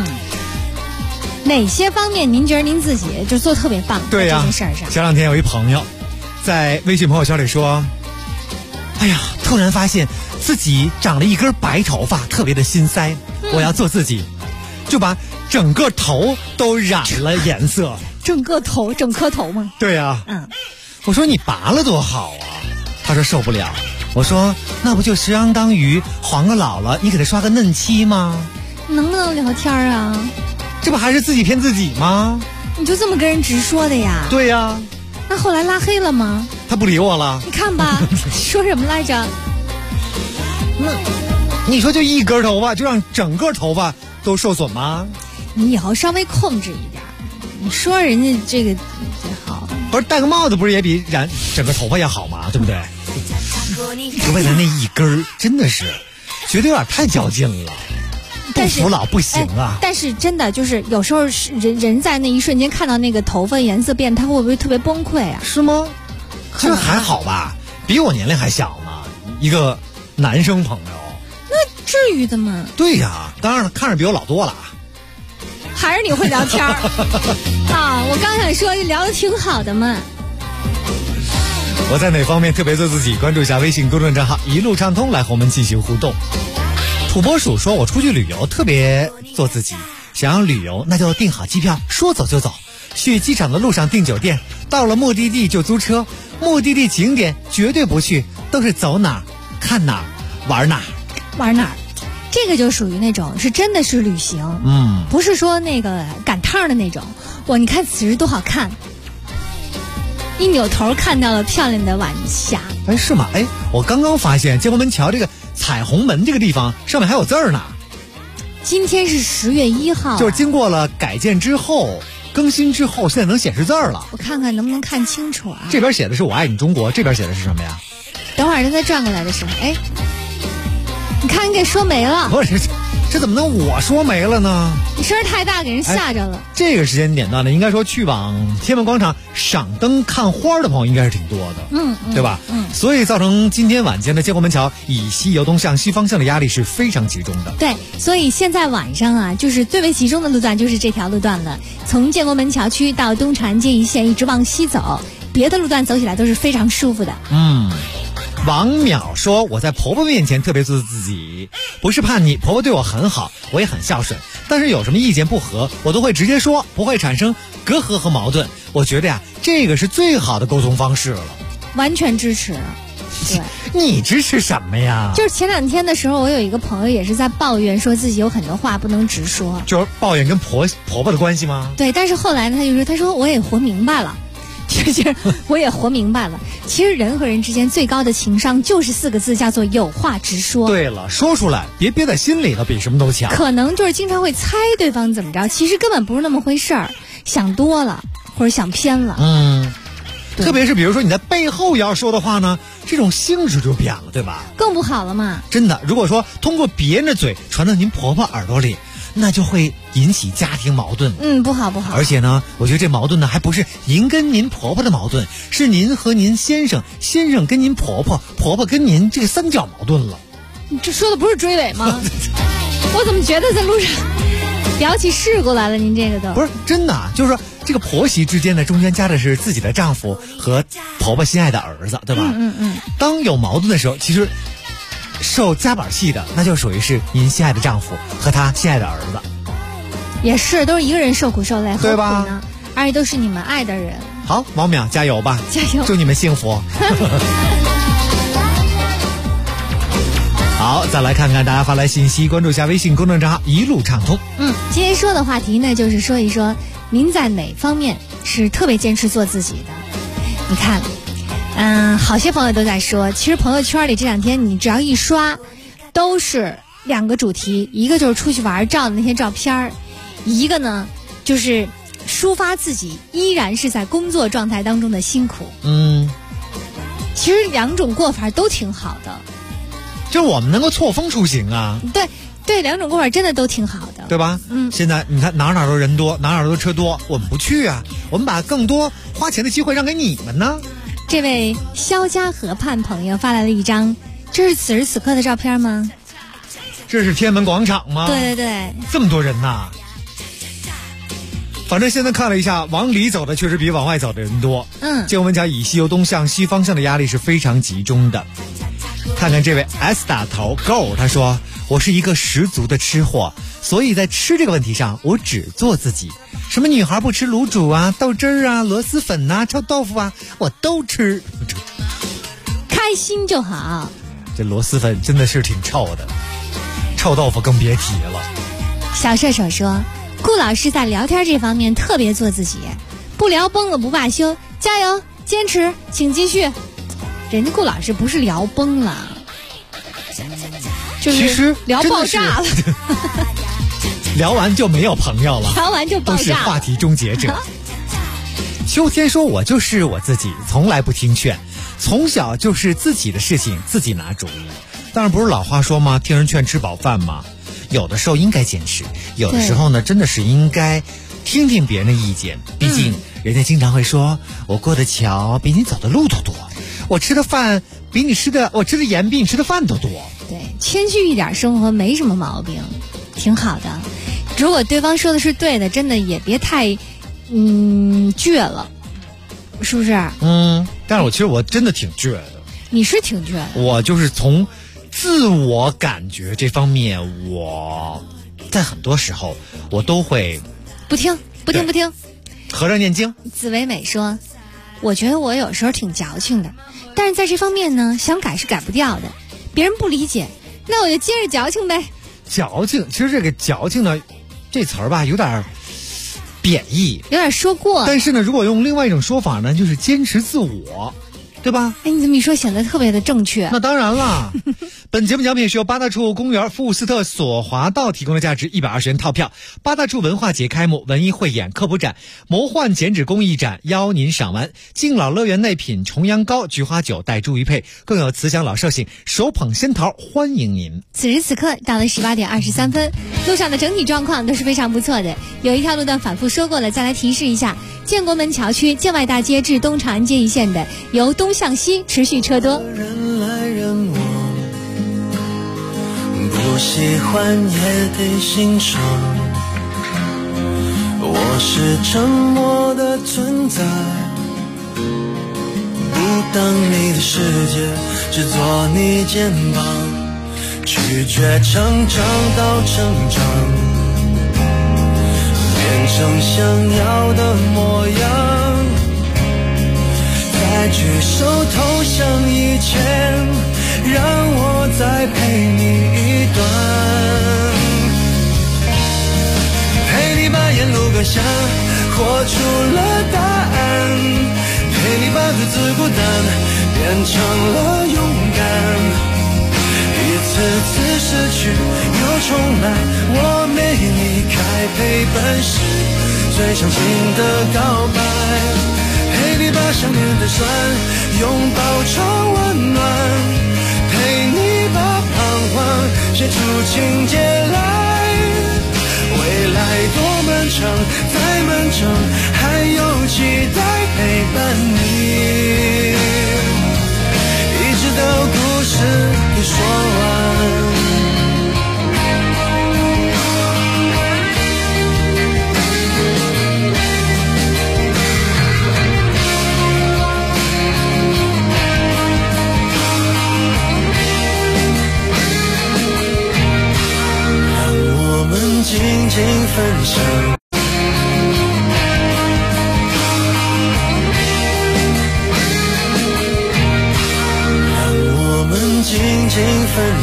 哪些方面您觉得您自己就做特别棒？ 对呀， 这件事上。 前两天有一朋友在微信朋友圈里说：“哎呀，突然发现自己长了一根白头发，特别的心塞。我要做自己，就把整个头都染了颜色。” 整颗头吗？ 对呀。我说你拔了多好啊，他说受不了。我说那不就相当于黄个老了，你给他刷个嫩漆吗？ 能不能聊天啊？ 这不还是自己骗自己吗？ 你就这么跟人直说的呀？ 对呀。 那后来拉黑了吗？ 他不理我了。 你看吧，说什么来着？ 那你说就一根头发就让整个头发都受损吗？ 你以后稍微控制一点。你说人家这个好， 不是戴个帽子不是也比染整个头发要好吗？对不对？就为了那一根，真的是觉得有点太较劲了。不服老不行啊！ 但是真的就是有时候是人在那一瞬间看到那个头发颜色变，他会不会特别崩溃啊？ 是吗？这还好吧，比我年龄还小呢，一个男生朋友。 那至于的吗？ 对呀，当然了，看着比我老多了。 还是你会聊天啊？我刚想说聊得挺好的嘛。 我在哪方面特别做自己？关注一下微信公众账号一路畅通，来和我们进行互动。土拨鼠说，我出去旅游特别做自己，想要旅游那就订好机票，说走就走，去机场的路上订酒店，到了目的地就租车，目的地景点绝对不去，都是走哪儿看哪儿玩哪儿玩哪儿。这个就属于那种是真的是旅行，不是说那个赶趟的那种。你看此时多好看，一扭头看到了漂亮的晚霞。 哎，是吗？哎，我刚刚发现建国门桥这个彩虹门这个地方上面还有字儿呢。 今天是10月1号， 就是经过了改建之后更新之后，现在能显示字儿了。 我看看能不能看清楚啊。 这边写的是我爱你中国，这边写的是什么呀？ 等会儿再转过来的时候，哎，你看你给说没了。 不是，这怎么能我说没了呢？ 你声儿太大，给人吓着了。 这个时间点段呢，应该说去往天安门广场赏灯看花的朋友应该是挺多的，对吧？所以造成今天晚间的建国门桥以西由东向西方向的压力是非常集中的。 对，所以现在晚上啊，就是最为集中的路段就是这条路段了，从建国门桥区到东长街一线一直往西走，别的路段走起来都是非常舒服的。 王淼说，我在婆婆面前特别做自己，不是叛逆，婆婆对我很好，我也很孝顺，但是有什么意见不合我都会直接说，不会产生隔阂和矛盾。我觉得呀，这个是最好的沟通方式了。 完全支持。对， 你支持什么呀？ 就是前2天的时候，我有一个朋友也是在抱怨，说自己有很多话不能直说， 就是抱怨跟婆婆的关系吗？ 对，但是后来呢，他说我也活明白了。其实我也活明白了，其实人和人之间最高的情商就是4个字，叫做有话直说。 对了，说出来，别憋在心里头，比什么都强。 可能就是经常会猜对方怎么着，其实根本不是那么回事儿，想多了或者想偏了。 特别是比如说你在背后要说的话呢，这种性质就变了，对吧？ 更不好了嘛。 真的，如果说通过别人的嘴传到您婆婆耳朵里，那就会引起家庭矛盾。 不好不好。 而且呢，我觉得这矛盾呢，还不是您跟您婆婆的矛盾，是您和您先生，先生跟您婆婆，婆婆跟您，这个3角矛盾了。 你这说的不是追尾吗？我怎么觉得在路上聊起事故来了？您这个都不是真的，就是说这个婆媳之间呢，中间夹的是自己的丈夫和婆婆心爱的儿子，对吧？当有矛盾的时候，其实受夹板气的，那就属于是您心爱的丈夫和他心爱的儿子。 也是，都是一个人受苦受累， 对吧？ 而且都是你们爱的人。 好，王淼加油吧， 加油！ 祝你们幸福。好，再来看看大家发来信息，关注一下微信公众账号一路畅通。 今天说的话题呢，就是说一说您在哪方面是特别坚持做自己的。你看，好些朋友都在说，其实朋友圈里这两天你只要一刷，都是2个主题，一个就是出去玩照的那些照片，一个呢就是抒发自己依然是在工作状态当中的辛苦。其实2种过法都挺好的， 就是我们能够错峰出行啊。 对，2种过法真的都挺好的， 对吧？现在你看哪都人多，哪都车多，我们不去啊，我们把更多花钱的机会让给你们呢。 这位肖家河畔朋友发来了一张，这是此时此刻的照片吗？ 这是天安门广场吗？ 对， 这么多人呐。反正现在看了一下，往里走的确实比往外走的人多。见闻讲以西由东向西方向的压力是非常集中的。看看这位 S 打头 Go， 他说我是一个十足的吃货，所以在吃这个问题上我只做自己。什么女孩不吃卤煮啊、豆汁儿啊、螺蛳粉啊、臭豆腐啊，我都吃， 开心就好。 这螺蛳粉真的是挺臭的，臭豆腐更别提了。 小射手说，顾老师在聊天这方面特别做自己，不聊崩了不罢休，加油坚持，请继续。人家顾老师不是聊崩了，就是聊爆炸了。 聊完就没有朋友了， 聊完就爆炸了， 都是话题终结者。秋天说，我就是我自己，从来不听劝，从小就是自己的事情自己拿主意。当然不是老话说吗，听人劝吃饱饭嘛。有的时候应该坚持，有的时候呢真的是应该听听别人的意见。毕竟人家经常会说，我过的桥比你走的路都多，我吃的盐比你吃的饭都多。 对，谦虚一点生活没什么毛病，挺好的。如果对方说的是对的，真的也别太倔了，是不是？ 但是其实我真的挺倔的。 你是挺倔的。我就是从自我感觉这方面，我在很多时候我都会不听， 合着念经。 紫薇美说，我觉得我有时候挺矫情的，但是在这方面呢，想改是改不掉的。别人不理解，那我就接着矫情呗。 矫情，其实这个矫情呢，这词儿吧有点贬义， 有点说过。 但是呢，如果用另外一种说法呢，就是坚持自我，对吧？ 你这么一说，显得特别的正确。 那当然了。本节目奖品是由八大处公园富斯特索华道提供的价值120元套票。八大处文化节开幕，文艺汇演、科普展、魔幻剪纸工艺展邀您赏玩。敬老乐园内品重阳糕、菊花酒带猪鱼配，更有慈祥老寿星手捧仙桃欢迎您。 此时此刻到了18点23分，路上的整体状况都是非常不错的。有一条路段反复说过了，再来提示一下：建国门桥区建外大街至东长安街一线的由东向西持续车多。 人来人往，不喜欢也得欣赏。我是沉默的存在，不当你的世界，只做你肩膀，拒绝成长到成长，变成想要的模样。在举手投降以前，让我再陪你一段，陪你把沿路感想活出了答案，陪你把独自孤单变成了勇敢。一次次失去又重来，我没离开，陪伴是最长情的告白。陪你把想念的酸拥抱成温暖，陪你把彷徨写出情节来。未来多漫长，再漫长，还有期待陪伴你，一直到故事给说完。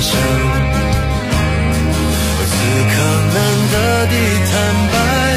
生。此刻难得的坦白，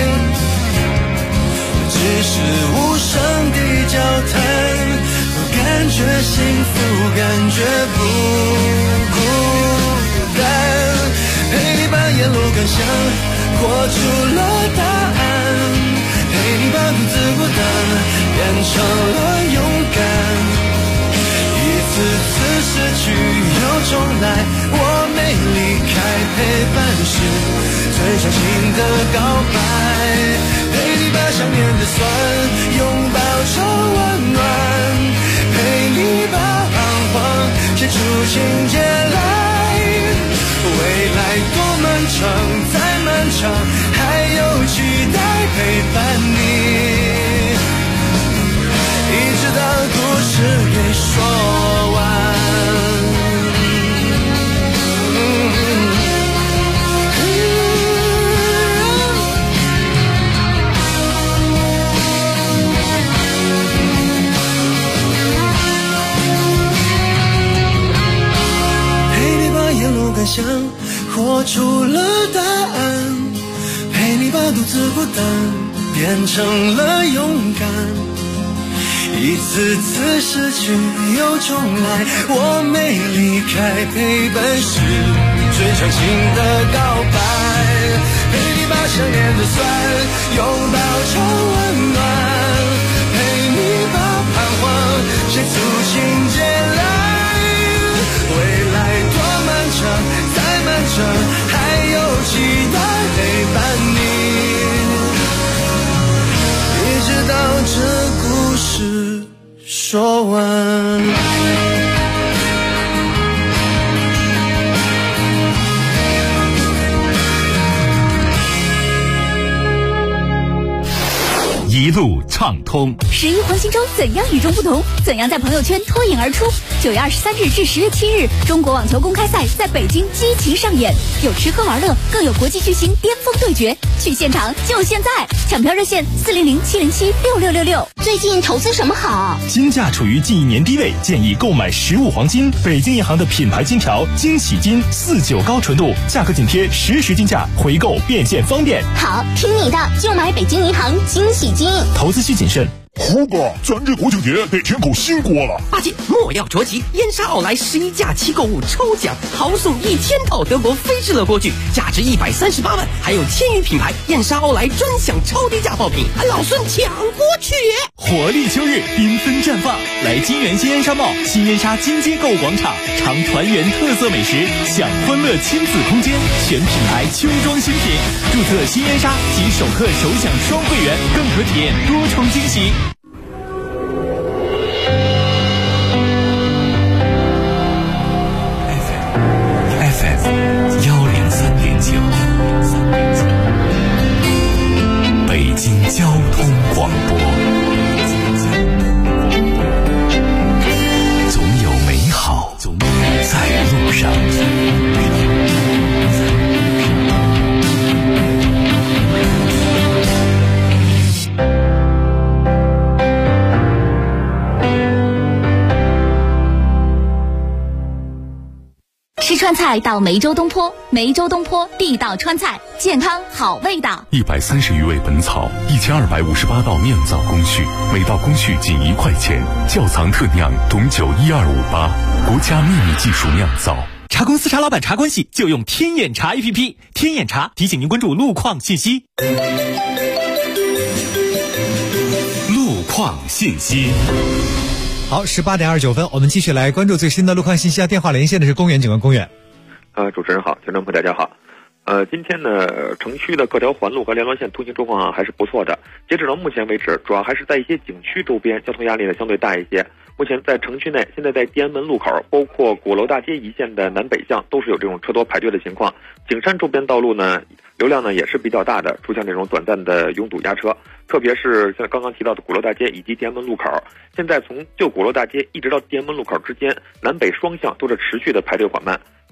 只是无声的交谈，都感觉幸福，感觉不孤单。陪你把沿路感想活出了答案，陪你把独自孤单变成了勇敢。一次次失去又重来，我没离开陪伴是最伤心的告白。陪你把想念的酸拥抱成温暖，陪你把彷徨写出情节来。未来多漫长，再漫长，还有期待陪伴你，一直到故事给说完。感想活出了答案，陪你把独自孤单变成了勇敢。一次次失去又重来，我没离开陪伴是最长情的告白。陪你把想念的酸拥抱成温暖，陪你把彷徨写出情节来。未来多漫长，再漫长，还有期待陪伴你，一直到这故事说完。 一路畅通。 11环行中怎样与众不同？怎样在朋友圈脱颖而出？9月23日至10月7日，中国网球公开赛在北京激情上演，有吃喝玩乐，更有国际巨星巅峰对决。去现场就现在！抢票热线400-707-6666。 最近投资什么好？ 金价处于近1年低位，建议购买实物黄金。北京银行的品牌金条惊喜金49高纯度，价格紧贴实时金价，回购变现方便。 好，听你的，就买北京银行惊喜金。 投资需谨慎。 胡哥，咱这国庆节得添口新锅了。 八戒，莫要着急，燕莎奥莱11假期购物抽奖，豪送1000套德国飞智乐锅具，价值138万，还有1000余品牌燕莎奥莱专享超低价爆品，老孙抢过去！ 活力秋日，缤纷绽放，来金源新燕莎贸、新燕莎金街购物广场，尝团圆特色美食，享欢乐亲子空间，全品牌秋装新品，注册新燕莎及首客首享双会员，更可体验多重惊喜。 北京交通广播，总有美好在路上。 吃川菜到梅州东坡，梅州东坡地道川菜，健康好味道。 130余味本草，1258道酿造工序，每道工序仅1块钱。窖藏特酿董酒12588，国家秘密技术酿造。 茶公司茶老板茶关系就用天眼茶 APP， 天眼茶提醒您关注路况信息。 路况信息。 好，18点29分，我们继续来关注最新的路况信息啊。电话连线的是公园警官公园。 主持人好，听众朋友大家好。今天呢，城区的各条环路和联络线通行状况还是不错的。截止到目前为止，主要还是在一些景区周边，交通压力呢相对大一些。目前在城区内，现在在天安门路口，包括鼓楼大街一线的南北向，都是有这种车多排队的情况。景山周边道路呢，流量呢也是比较大的，出现这种短暂的拥堵压车。特别是像刚刚提到的鼓楼大街以及天安门路口，现在从旧鼓楼大街一直到天安门路口之间，南北双向都是持续的排队缓慢。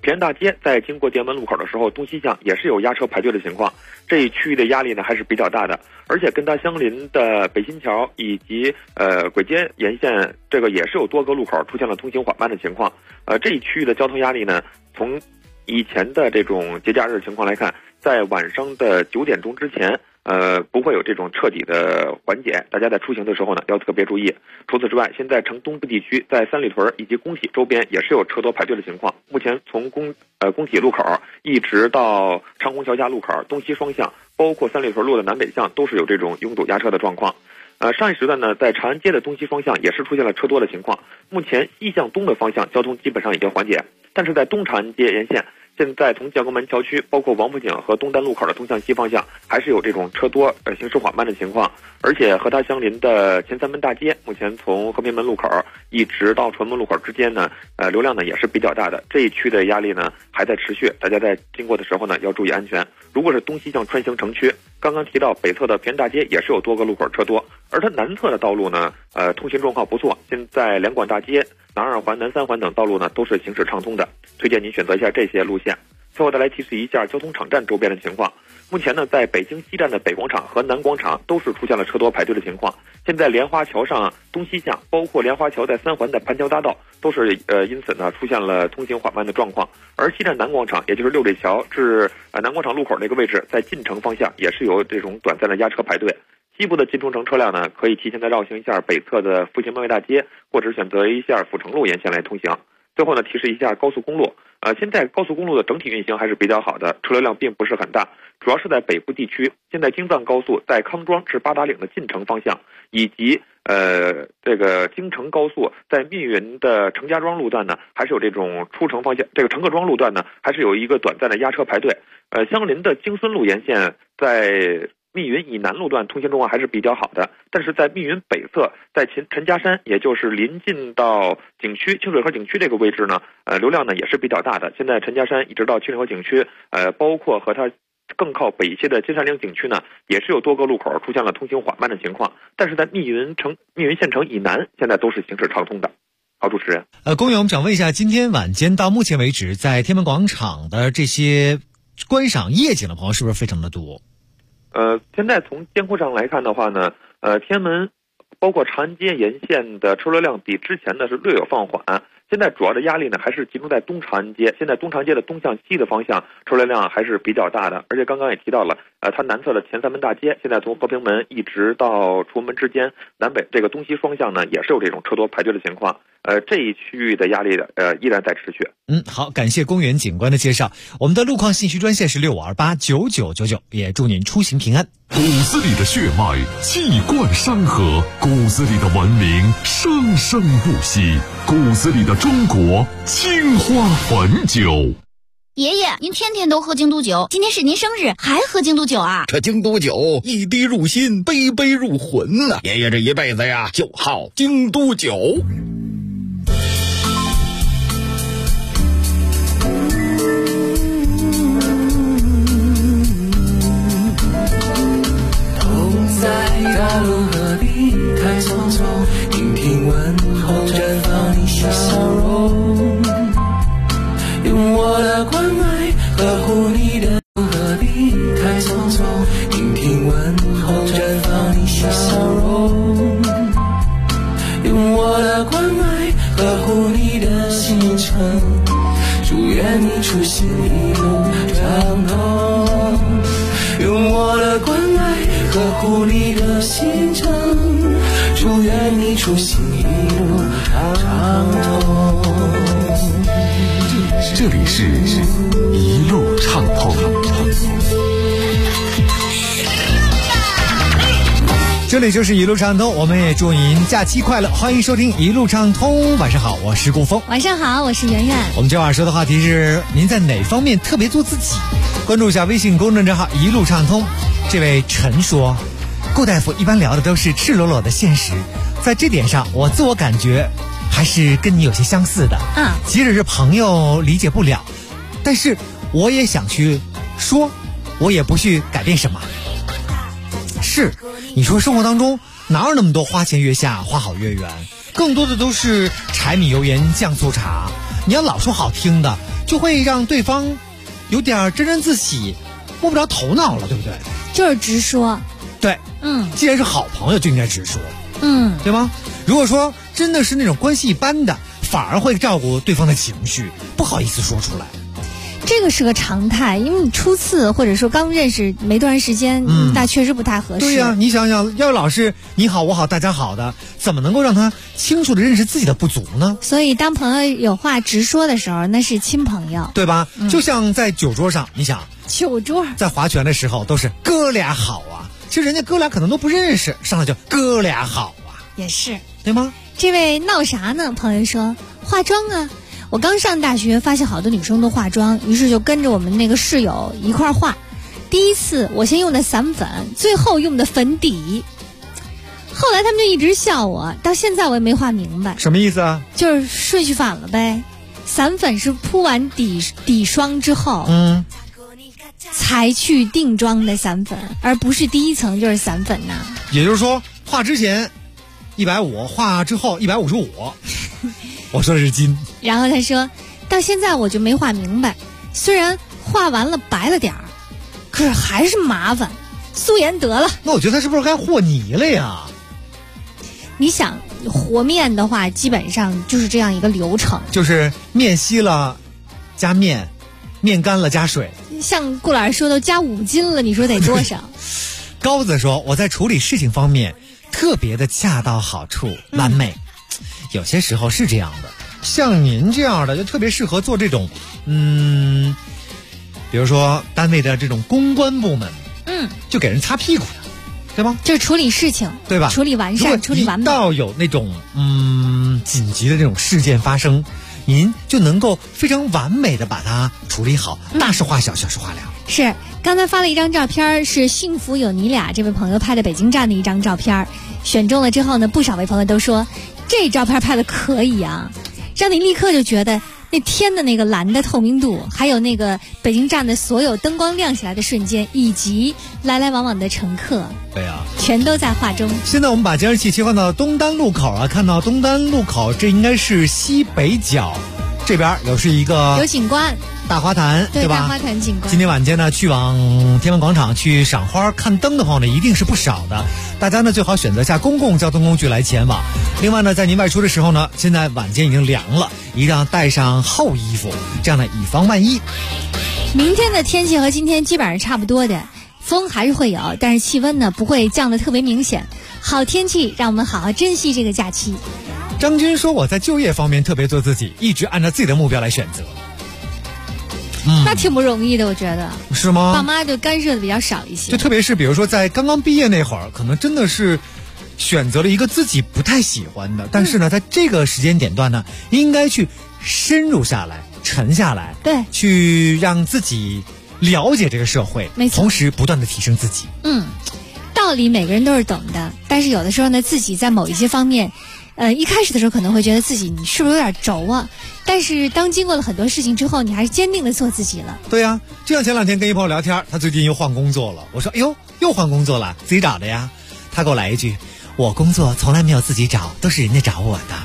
平安大街在经过天安门路口的时候，东西向也是有压车排队的情况，这一区域的压力呢还是比较大的。而且跟它相邻的北新桥以及簋街沿线，这个也是有多个路口出现了通行缓慢的情况。这一区域的交通压力呢，从以前的这种节假日情况来看，在晚上的9点钟之前，不会有这种彻底的缓解。大家在出行的时候呢，要特别注意。除此之外，现在城东部地区在三里屯以及工体周边也是有车多排队的情况。目前从工体路口一直到长虹桥下路口东西双向，包括三里屯路的南北向都是有这种拥堵压车的状况。上一时段呢，在长安街的东西双向也是出现了车多的情况。目前西向东的方向交通基本上已经缓解，但是在东长安街沿线，现在从建国门桥区包括王府井和东单路口的东向西方向还是有这种车多行驶缓慢的情况。而且和它相邻的前三门大街，目前从和平门路口一直到崇文门路口之间呢，流量呢也是比较大的。这一区的压力呢还在持续，大家在经过的时候呢要注意安全。如果是东西向穿行城区，刚刚提到北侧的平安大街也是有多个路口车多，而它南侧的道路呢，通行状况不错。现在两广大街、南二环、南三环等道路呢都是行驶畅通的，推荐您选择一下这些路线。最后再来提示一下交通场站周边的情况。目前呢，在北京西站的北广场和南广场都是出现了车多排队的情况。现在莲花桥上东西向，包括莲花桥在三环的盘桥大道，都是因此呢出现了通行缓慢的状况。而西站南广场，也就是六里桥至南广场路口那个位置，在进城方向也是有这种短暂的压车排队。西部的进出城车辆呢，可以提前的绕行一下北侧的复兴门卫大街，或者选择一下阜成路沿线来通行。最后呢，提示一下高速公路。现在高速公路的整体运行还是比较好的，车流量并不是很大，主要是在北部地区。现在京藏高速在康庄至八达岭的进城方向，以及这个京承高速在密云的程家庄路段呢，还是有这种出城方向。这个程各庄路段呢，还是有一个短暂的压车排队。相邻的京孙路沿线在密云以南路段通行状况还是比较好的，但是在密云北侧，在陈家山，也就是临近到景区清水河景区这个位置呢，流量呢也是比较大的。现在陈家山一直到清水河景区，包括和它更靠北一些的金山岭景区呢，也是有多个路口出现了通行缓慢的情况。但是在密云县城以南，现在都是行驶畅通的。好，主持人。 龚勇，我们想问一下，今天晚间到目前为止，在天安门广场的这些观赏夜景的朋友是不是非常的多？ 现在从监控上来看的话呢，天安门包括长安街沿线的车流量比之前呢是略有放缓。现在主要的压力呢还是集中在东长安街，现在东长安街的东向西的方向车流量还是比较大的。而且刚刚也提到了，它南侧的前三门大街，现在从和平门一直到崇文门之间，南北这个东西双向呢也是有这种车多排队的情况。这一区域的压力依然在持续。 好，感谢公园警官的介绍。我们的路况信息专线是65289999，也祝您出行平安。 骨子里的血脉气贯山河，骨子里的文明生生不息，骨子里的中国青花汾酒。 爷爷，您天天都喝京都酒，今天是您生日，还喝京都酒啊？ 这京都酒一滴入心，杯杯入魂呐！爷爷这一辈子呀，就好京都酒。 大路和离开匆匆，听听问候绽放你笑容，用我的关爱呵护你的和离开匆匆，听听问候绽放你笑容，用我的关爱呵护你的行程，祝愿你出行一路畅通，用我的关爱呵护你的行程，祝愿你出行一路畅通。 这里是一路畅通。 这里就是一路畅通，我们也祝您假期快乐，欢迎收听一路畅通。晚上好，我是顾峰。 晚上好，我是圆圆。 我们今晚说的话题是您在哪方面特别做自己？关注一下微信公众账号一路畅通。这位陈说，顾大夫一般聊的都是赤裸裸的现实，在这点上我自我感觉还是跟你有些相似的。即使是朋友理解不了，但是我也想去说，我也不去改变什么。是，你说生活当中哪有那么多花前月下花好月圆，更多的都是柴米油盐酱醋茶。你要老说好听的， 就会让对方有点沾沾自喜，摸不着头脑了，对不对？ 就是直说。 对，既然是好朋友就应该直说，对吗？如果说真的是那种关系一般的，反而会照顾对方的情绪，不好意思说出来。 这个是个常态，因为你初次或者说刚认识没多长时间，那确实不太合适。 对呀，你想想，要老是你好我好大家好的，怎么能够让他清楚地认识自己的不足呢？ 所以当朋友有话直说的时候，那是亲朋友， 对吧？就像在酒桌上，你想酒桌在划拳的时候都是哥俩好啊，其实人家哥俩可能都不认识，上来就哥俩好啊， 也是， 对吗？ 这位闹啥呢？朋友说化妆啊。我刚上大学，发现好多女生都化妆，于是就跟着我们那个室友一块化。第一次我先用的散粉，最后用的粉底。后来他们就一直笑我，到现在我也没画明白。 什么意思啊？ 就是顺序反了呗。散粉是铺完底霜之后，才去定妆的散粉，而不是第一层就是散粉呐。 也就是说，画之前150，画之后155。我说的是斤。 然后他说到现在我就没画明白，虽然画完了白了点儿，可是还是麻烦，素颜得了。 那我觉得他是不是该和泥了呀？ 你想和面的话基本上就是这样一个流程， 就是面稀了加面，面干了加水。 像顾老师说都加5斤了，你说得多少？ 高子说我在处理事情方面特别的恰到好处，完美。有些时候是这样的，像您这样的就特别适合做这种比如说单位的这种公关部门，就给人擦屁股的，对吗？ 就是处理事情， 对吧？ 处理完善，处理完美。 到有那种紧急的这种事件发生，您就能够非常完美的把它处理好，大事化小，小事化了。 是，刚才发了一张照片，是幸福有你俩这位朋友拍的北京站的一张照片，选中了之后呢，不少位朋友都说这照片拍的可以啊，让你立刻就觉得那天的那个蓝的透明度，还有那个北京站的所有灯光亮起来的瞬间，以及来来往往的乘客， 对啊， 全都在画中。 现在我们把监视器切换到东单路口啊，看到东单路口，这应该是西北角这边又是一个有景观大花坛，对吧？ 大花坛景观。 今天晚间呢，去往天安广场去赏花看灯的话呢，一定是不少的。大家呢最好选择下公共交通工具来前往。另外呢，在您外出的时候呢，现在晚间已经凉了，一定要带上厚衣服，这样呢以防万一。 明天的天气和今天基本上差不多的，风还是会有，但是气温呢不会降得特别明显。好天气，让我们好好珍惜这个假期。 张军说我在就业方面特别做自己，一直按照自己的目标来选择。 那挺不容易的，我觉得。 是吗？ 爸妈就干涉的比较少一些。 就特别是比如说在刚刚毕业那会儿，可能真的是选择了一个自己不太喜欢的，但是呢，在这个时间点段呢，应该去深入下来，沉下来， 对， 去让自己了解这个社会， 没错， 同时不断的提升自己。 道理每个人都是懂的，但是有的时候呢，自己在某一些方面，一开始的时候可能会觉得自己你是不是有点轴啊？但是当经过了很多事情之后，你还是坚定的做自己了。 对呀，就像前2天跟一朋友聊天，他最近又换工作了。我说：“哎呦，又换工作了，自己找的呀？”他给我来一句：“我工作从来没有自己找，都是人家找我的。”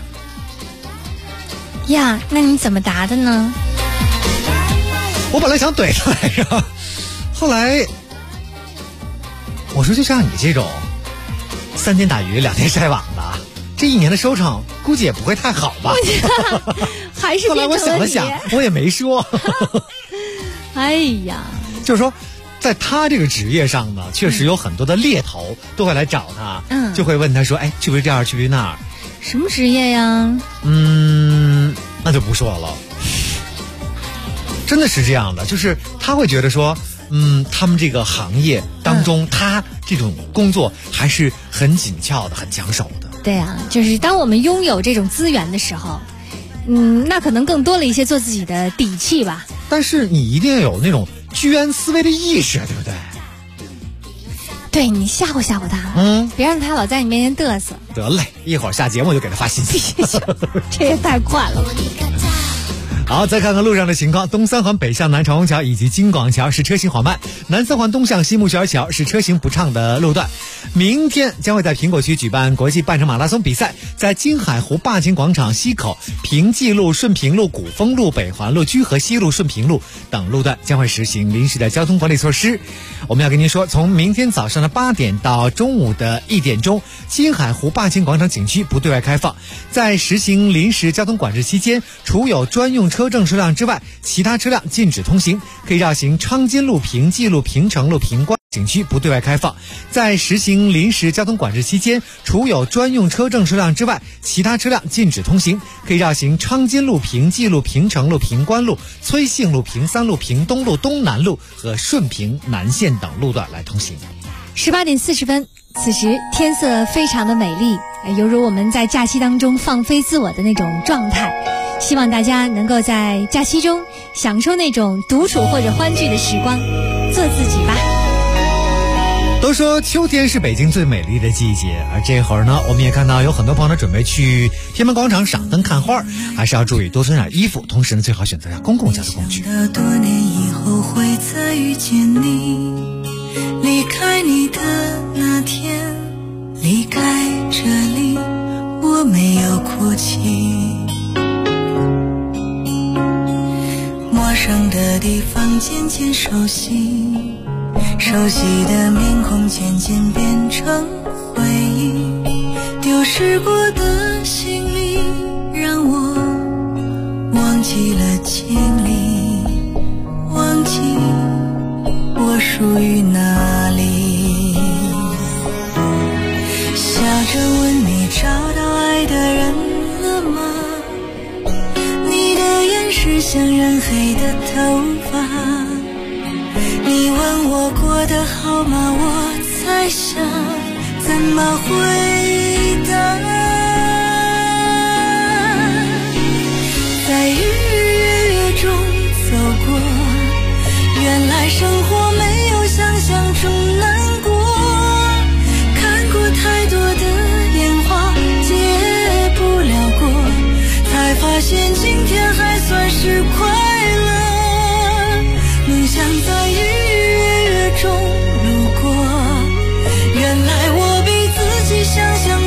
呀，那你怎么答的呢？ 我本来想怼他来着，后来我说就像你这种3天打鱼2天晒网的，这1年的收成估计也不会太好吧。 还是后来我想了想，我也没说。 哎呀， 就是说在他这个职业上呢，确实有很多的猎头都会来找他，就会问他说：“哎，去不去这儿，去不去那儿？” 什么职业呀？ 那就不说了。真的是这样的，就是他会觉得说，他们这个行业当中，他这种工作还是很紧俏的，很抢手的。 对啊，就是当我们拥有这种资源的时候，那可能更多了一些做自己的底气吧。 但是你一定要有那种居安思危的意识，对不对？ 对，你吓唬吓唬他，别让他老在你面前嘚瑟。 得嘞，一会儿下节目就给他发信息。 这也太快了。 好，再看看路上的情况。东三环北向南长虹桥以及京广桥是车行缓慢，南三环东向西木樨桥是车行不畅的路段。明天将会在苹果区举办国际半程马拉松比赛，在金海湖霸景广场西口、平济路、顺平路、古风路、北环路、居河西路、顺平路等路段将会实行临时的交通管理措施。我们要跟您说，从明天早上的8点到中午的1点钟，金海湖霸景广场景区不对外开放。在实行临时交通管制期间，除有专用车证车辆之外，其他车辆禁止通行，可以绕行昌金路、平济路、平城路、平关景区不对外开放。在实行临时交通管制期间，除有专用车证车辆之外，其他车辆禁止通行，可以绕行昌金路、平济路、平城路、平关路、崔姓路、平三路、平东路、东南路和顺平南线等路段来通行。 18点40分，此时天色非常的美丽，犹如我们在假期当中放飞自我的那种状态。希望大家能够在假期中享受那种独处或者欢聚的时光，做自己吧。 都说秋天是北京最美丽的季节，而这会儿呢，我们也看到有很多朋友准备去天安门广场赏灯看花，还是要注意多穿点衣服，同时呢，最好选择公共交通工具。 多年以后会再遇见你，离开你的那天，离开这里，我没有哭泣。陌生的地方渐渐熟悉，熟悉的面孔渐渐变成回忆，丢失过的行李让我忘记了经历，忘记我属于哪里。笑着问你找到爱的人了吗？你的眼是像染黑的头发，你问我过得好吗？我在想怎么回答。在日月中走过，原来生活没有想象中难过，看过太多的烟花，结不了果，才发现今天还算是快乐。梦想在日月中路过，原来我比自己想象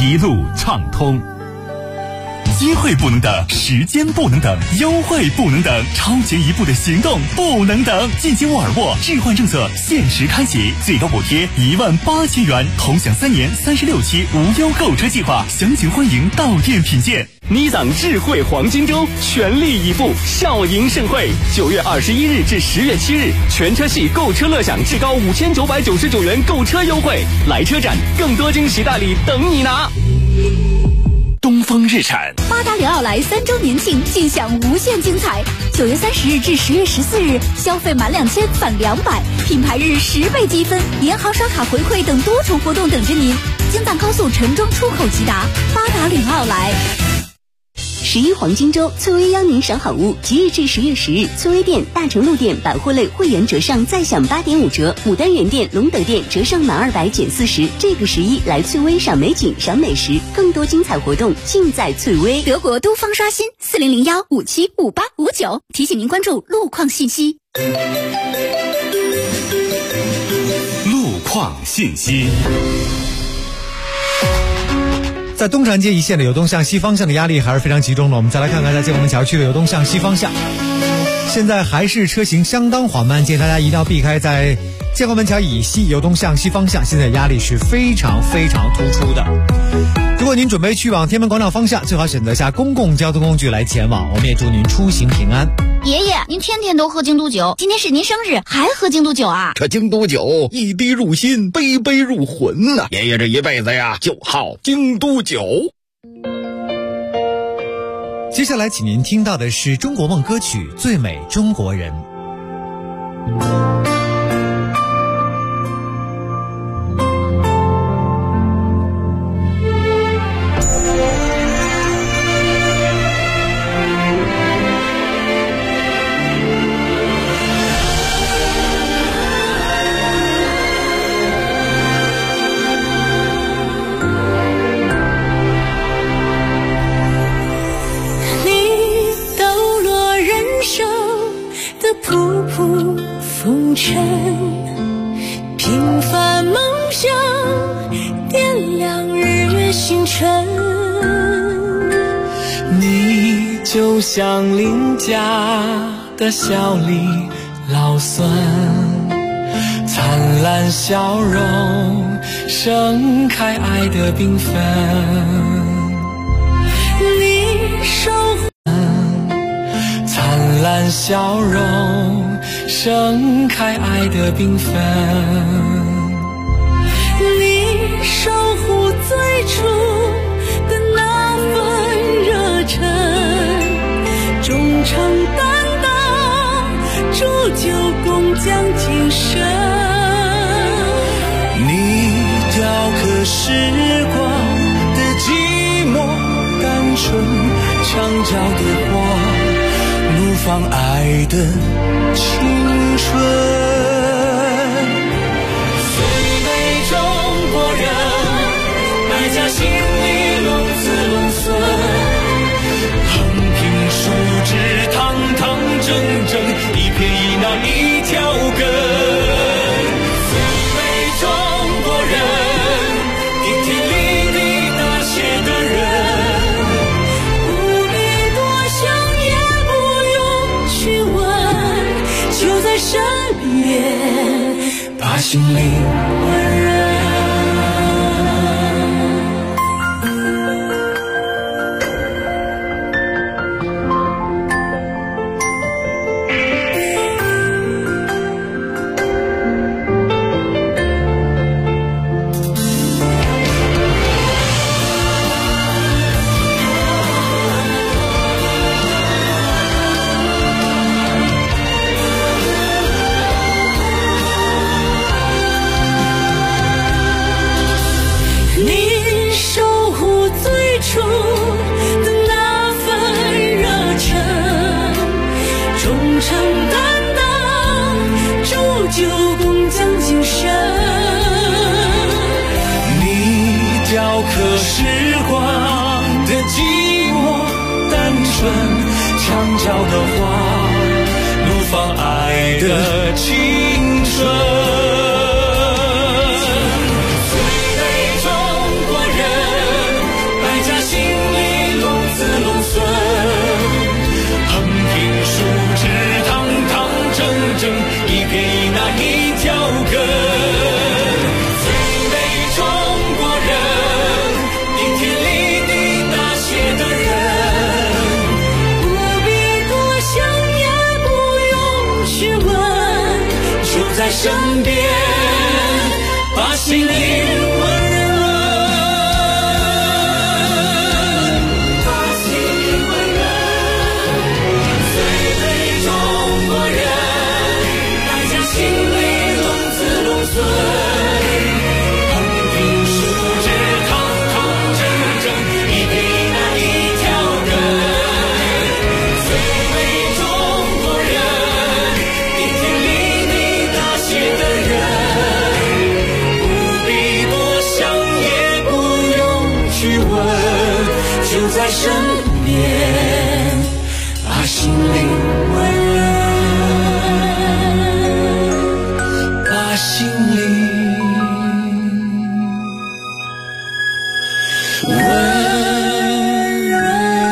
一路畅通。机会不能等，时间不能等，优惠不能等，超前一步的行动不能等。近期沃尔沃置换政策限时开启，最高补贴18000元，同享3年36期无忧购车计划，详情欢迎到店品鉴。 尼桑智慧黄金周全力以赴，笑迎盛会，9月21日至10月7日，全车系购车乐享至高5999元购车优惠，来车展，更多惊喜大礼等你拿。 东风日产八达岭奥莱3周年庆，尽享无限精彩。9月30日至10月14日，消费满2000返200，品牌日10倍积分，银行刷卡回馈等多重活动等着您。京藏高速陈庄出口直达，八达岭奥莱。 11黄金周，翠微邀您赏好物。即日至10月10日，翠微店、大成路店百货类会员折上再享8.5折，牡丹园店、龙德店折上满200减40。这个11来翠微赏美景、赏美食，更多精彩活动尽在翠微。 德国东方刷新4001575859，提醒您关注路况信息。 路况信息。 在东长街一线的流动向西方向的压力还是非常集中的。我们再来看看在建国门桥区的流动向西方向，现在还是车行相当缓慢，建议大家一定要避开在建国门桥以西流动向西方向，现在压力是非常非常突出的。如果您准备去往天安门广场方向，最好选择下公共交通工具来前往。我们也祝您出行平安。 爷爷，您天天都喝京都酒，今天是您生日，还喝京都酒啊？ 这京都酒一滴入心，杯杯入魂呐！爷爷这一辈子呀，就好京都酒。 接下来请您听到的是中国梦歌曲《最美中国人》。 平凡梦想点亮日月星辰， 你就像邻家的小李老孙，灿烂笑容盛开爱的缤纷， 你守护灿烂笑容盛开爱的缤纷， 你守护最初的那份热忱，忠诚担当，铸就工匠精神。 你雕刻时光的寂寞单纯，墙角的花怒放爱的青春。 最美中国人，百家姓里龙子龙孙， 横平竖直，堂堂正正，一撇一捺一条根。 最美中国人，顶天立地大写的人，不必多想也不用去问，就在身边， 把心灵温热。 刻时光的寂寞单纯，墙角的花怒放爱的青春。 最美中国人， 谁令人温热？把心灵温热，最美中国人，大家心里龙子龙孙。就在身边，把心灵温热，把心灵温热。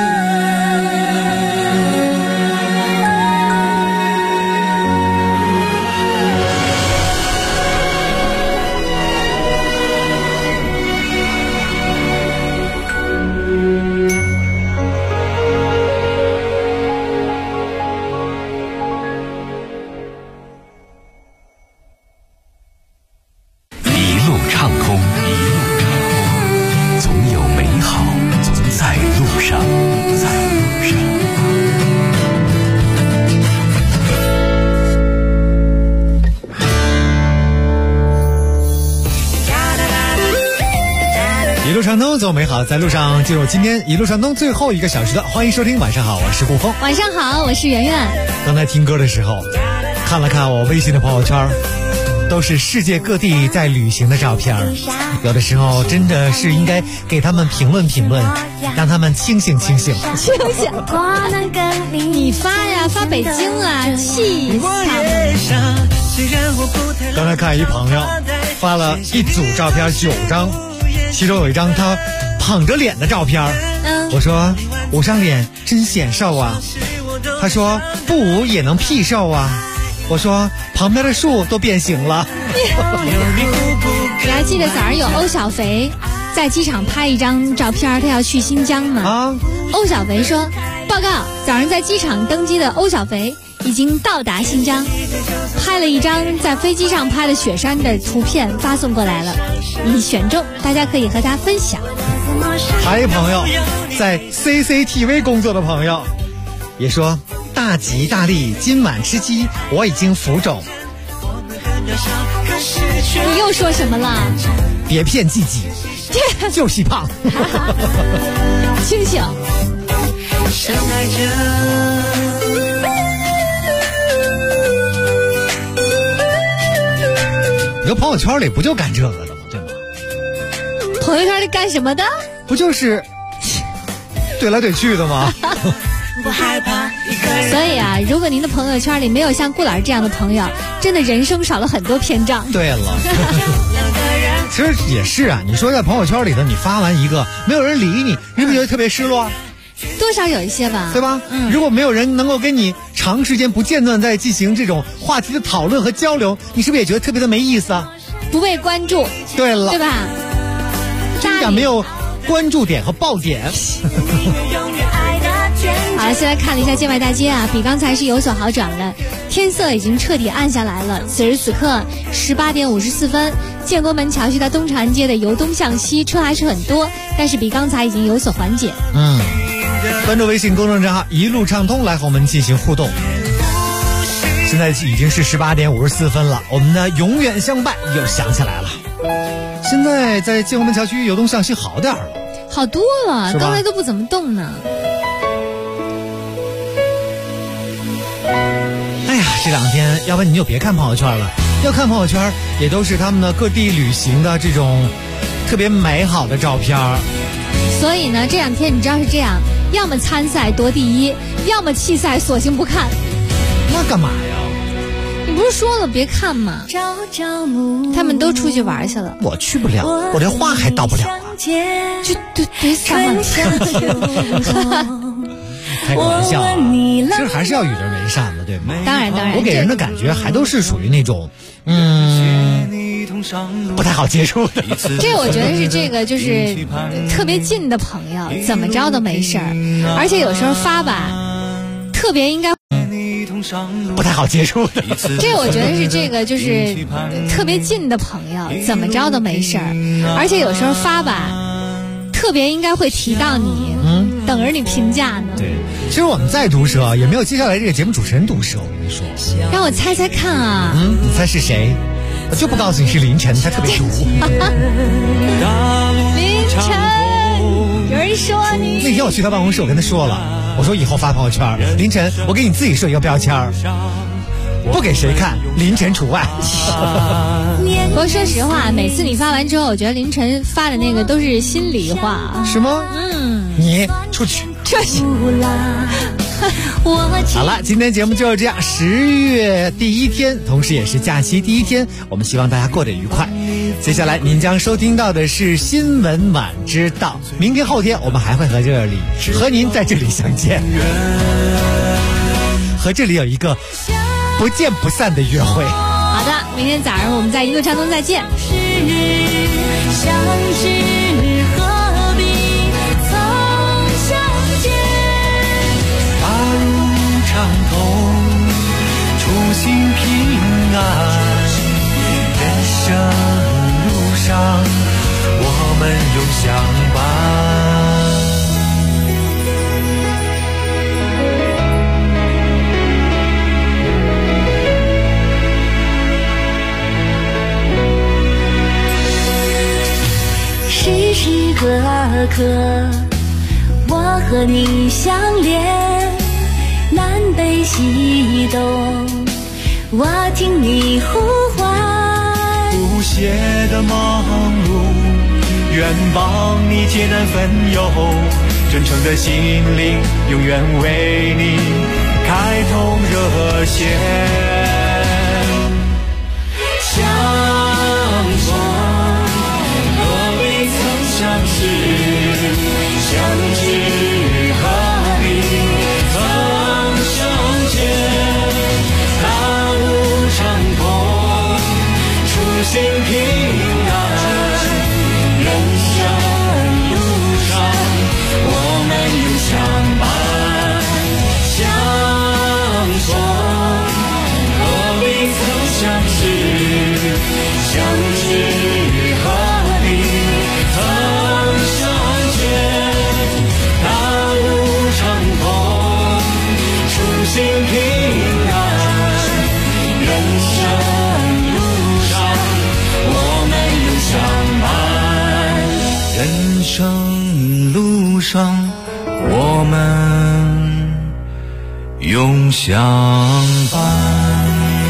一路畅通，走美好，在路上进入今天一路畅通最后一个小时的，欢迎收听。晚上好，我是顾峰。 晚上好，我是圆圆。 刚才听歌的时候，看了看我微信的朋友圈，都是世界各地在旅行的照片。有的时候真的是应该给他们评论评论，让他们清醒清醒。 清醒！你发呀，发北京啊，气他们。 刚才看一朋友发了一组照片9张。其中有一张他捧着脸的照片，我说捂上脸真显瘦啊，他说不捂也能屁瘦啊，我说旁边的树都变形了。 你还记得早上有欧小肥在机场拍一张照片，他要去新疆吗？欧小肥说，报告，早上在机场登机的欧小肥已经到达新疆，拍了一张在飞机上拍的雪山的图片发送过来了，已选中，大家可以和他分享。 还有朋友在 CCTV 工作的朋友也说，大吉大利，今晚吃鸡，我已经浮肿。 你又说什么了？ 别骗自己，就是胖。 清醒。 你说朋友圈里不就干这个的吗？对吗？ 朋友圈里干什么的？ 不就是怼来怼去的吗？ 所以啊，如果您的朋友圈里没有像顾老师这样的朋友，真的人生少了很多篇章。 对了，其实也是啊。你说在朋友圈里头，你发完一个，没有人理你，你不觉得特别失落？ 多少有一些吧， 对吧？如果没有人能够跟你长时间不间断在进行这种话题的讨论和交流，你是不是也觉得特别的没意思啊？ 不被关注。 对了， 对吧？ 真的没有关注点和爆点。 好了，现在看了一下界外大街啊，比刚才是有所好转了，天色已经彻底暗下来了。此时此刻18点54分，建国门桥区到东长安街的由东向西车还是很多，但是比刚才已经有所缓解。 关注微信公众账号一路畅通来和我们进行互动。现在已经是18点54分了，我们的永远相伴又想起来了。现在在建国门桥区由东向西好点了， 好多了，刚才都不怎么动呢。 哎呀，这两天要不然你就别看朋友圈了，要看朋友圈也都是他们的各地旅行的这种特别美好的照片。 所以呢，这两天你知道是这样，要么参赛夺第一，要么弃赛索性不看。 那干嘛呀？ 你不是说了别看吗？他们都出去玩去了， 我去不了，我连话还到不了啊。 就得撒谎。 开个玩笑啊，其实还是要与人为善的，对吗？ 当然。 我给人的感觉还都是属于那种不太好接触的。 这我觉得是这个就是特别近的朋友，怎么着都没事儿，而且有时候发吧，特别应该不太好接触的。 这我觉得是这个就是特别近的朋友，怎么着都没事儿，而且有时候发吧，特别应该会提到你，等着你评价呢。 对，其实我们再毒舌也没有接下来这个节目主持人毒舌，我跟你说。 让我猜猜看啊， 你猜是谁？我就不告诉你是凌晨，他特别毒。 凌晨，有人说你。 那天我去他办公室，我跟他说了，我说以后发朋友圈，凌晨我给你自己设一个标签，不给谁看，凌晨除外。 不过说实话，每次你发完之后，我觉得凌晨发的那个都是心里话。 是吗？你出去。好了，今天节目就是这样。10月第一天，同时也是假期第一天，我们希望大家过得愉快。接下来您将收听到的是新闻晚知道，明天后天我们还会和您在这里相见，和这里有一个不见不散的约会。 好的，明天早上我们在一路畅通再见。 相知何必曾相见， 大路畅通，初心平安，人生路上我们永相伴。 时时刻刻我和你相连，南北西东我听你呼唤， 不懈的忙碌愿帮你解难分忧，真诚的心灵永远为你开通热线。相逢相识，相知何必曾相见，大路畅通，初心平安，人生路上我们永相伴。相逢何必曾相识，相知何必曾相见，大路畅通，初心平安，人生路上我们永相伴，人生路上我们永相伴。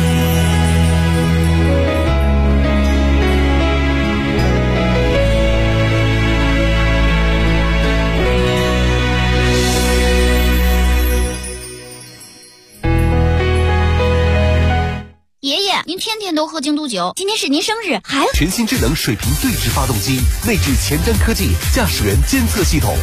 您天天都喝京都酒，今天是您生日，还全新智能水平对置发动机，内置前瞻科技驾驶员监测系统。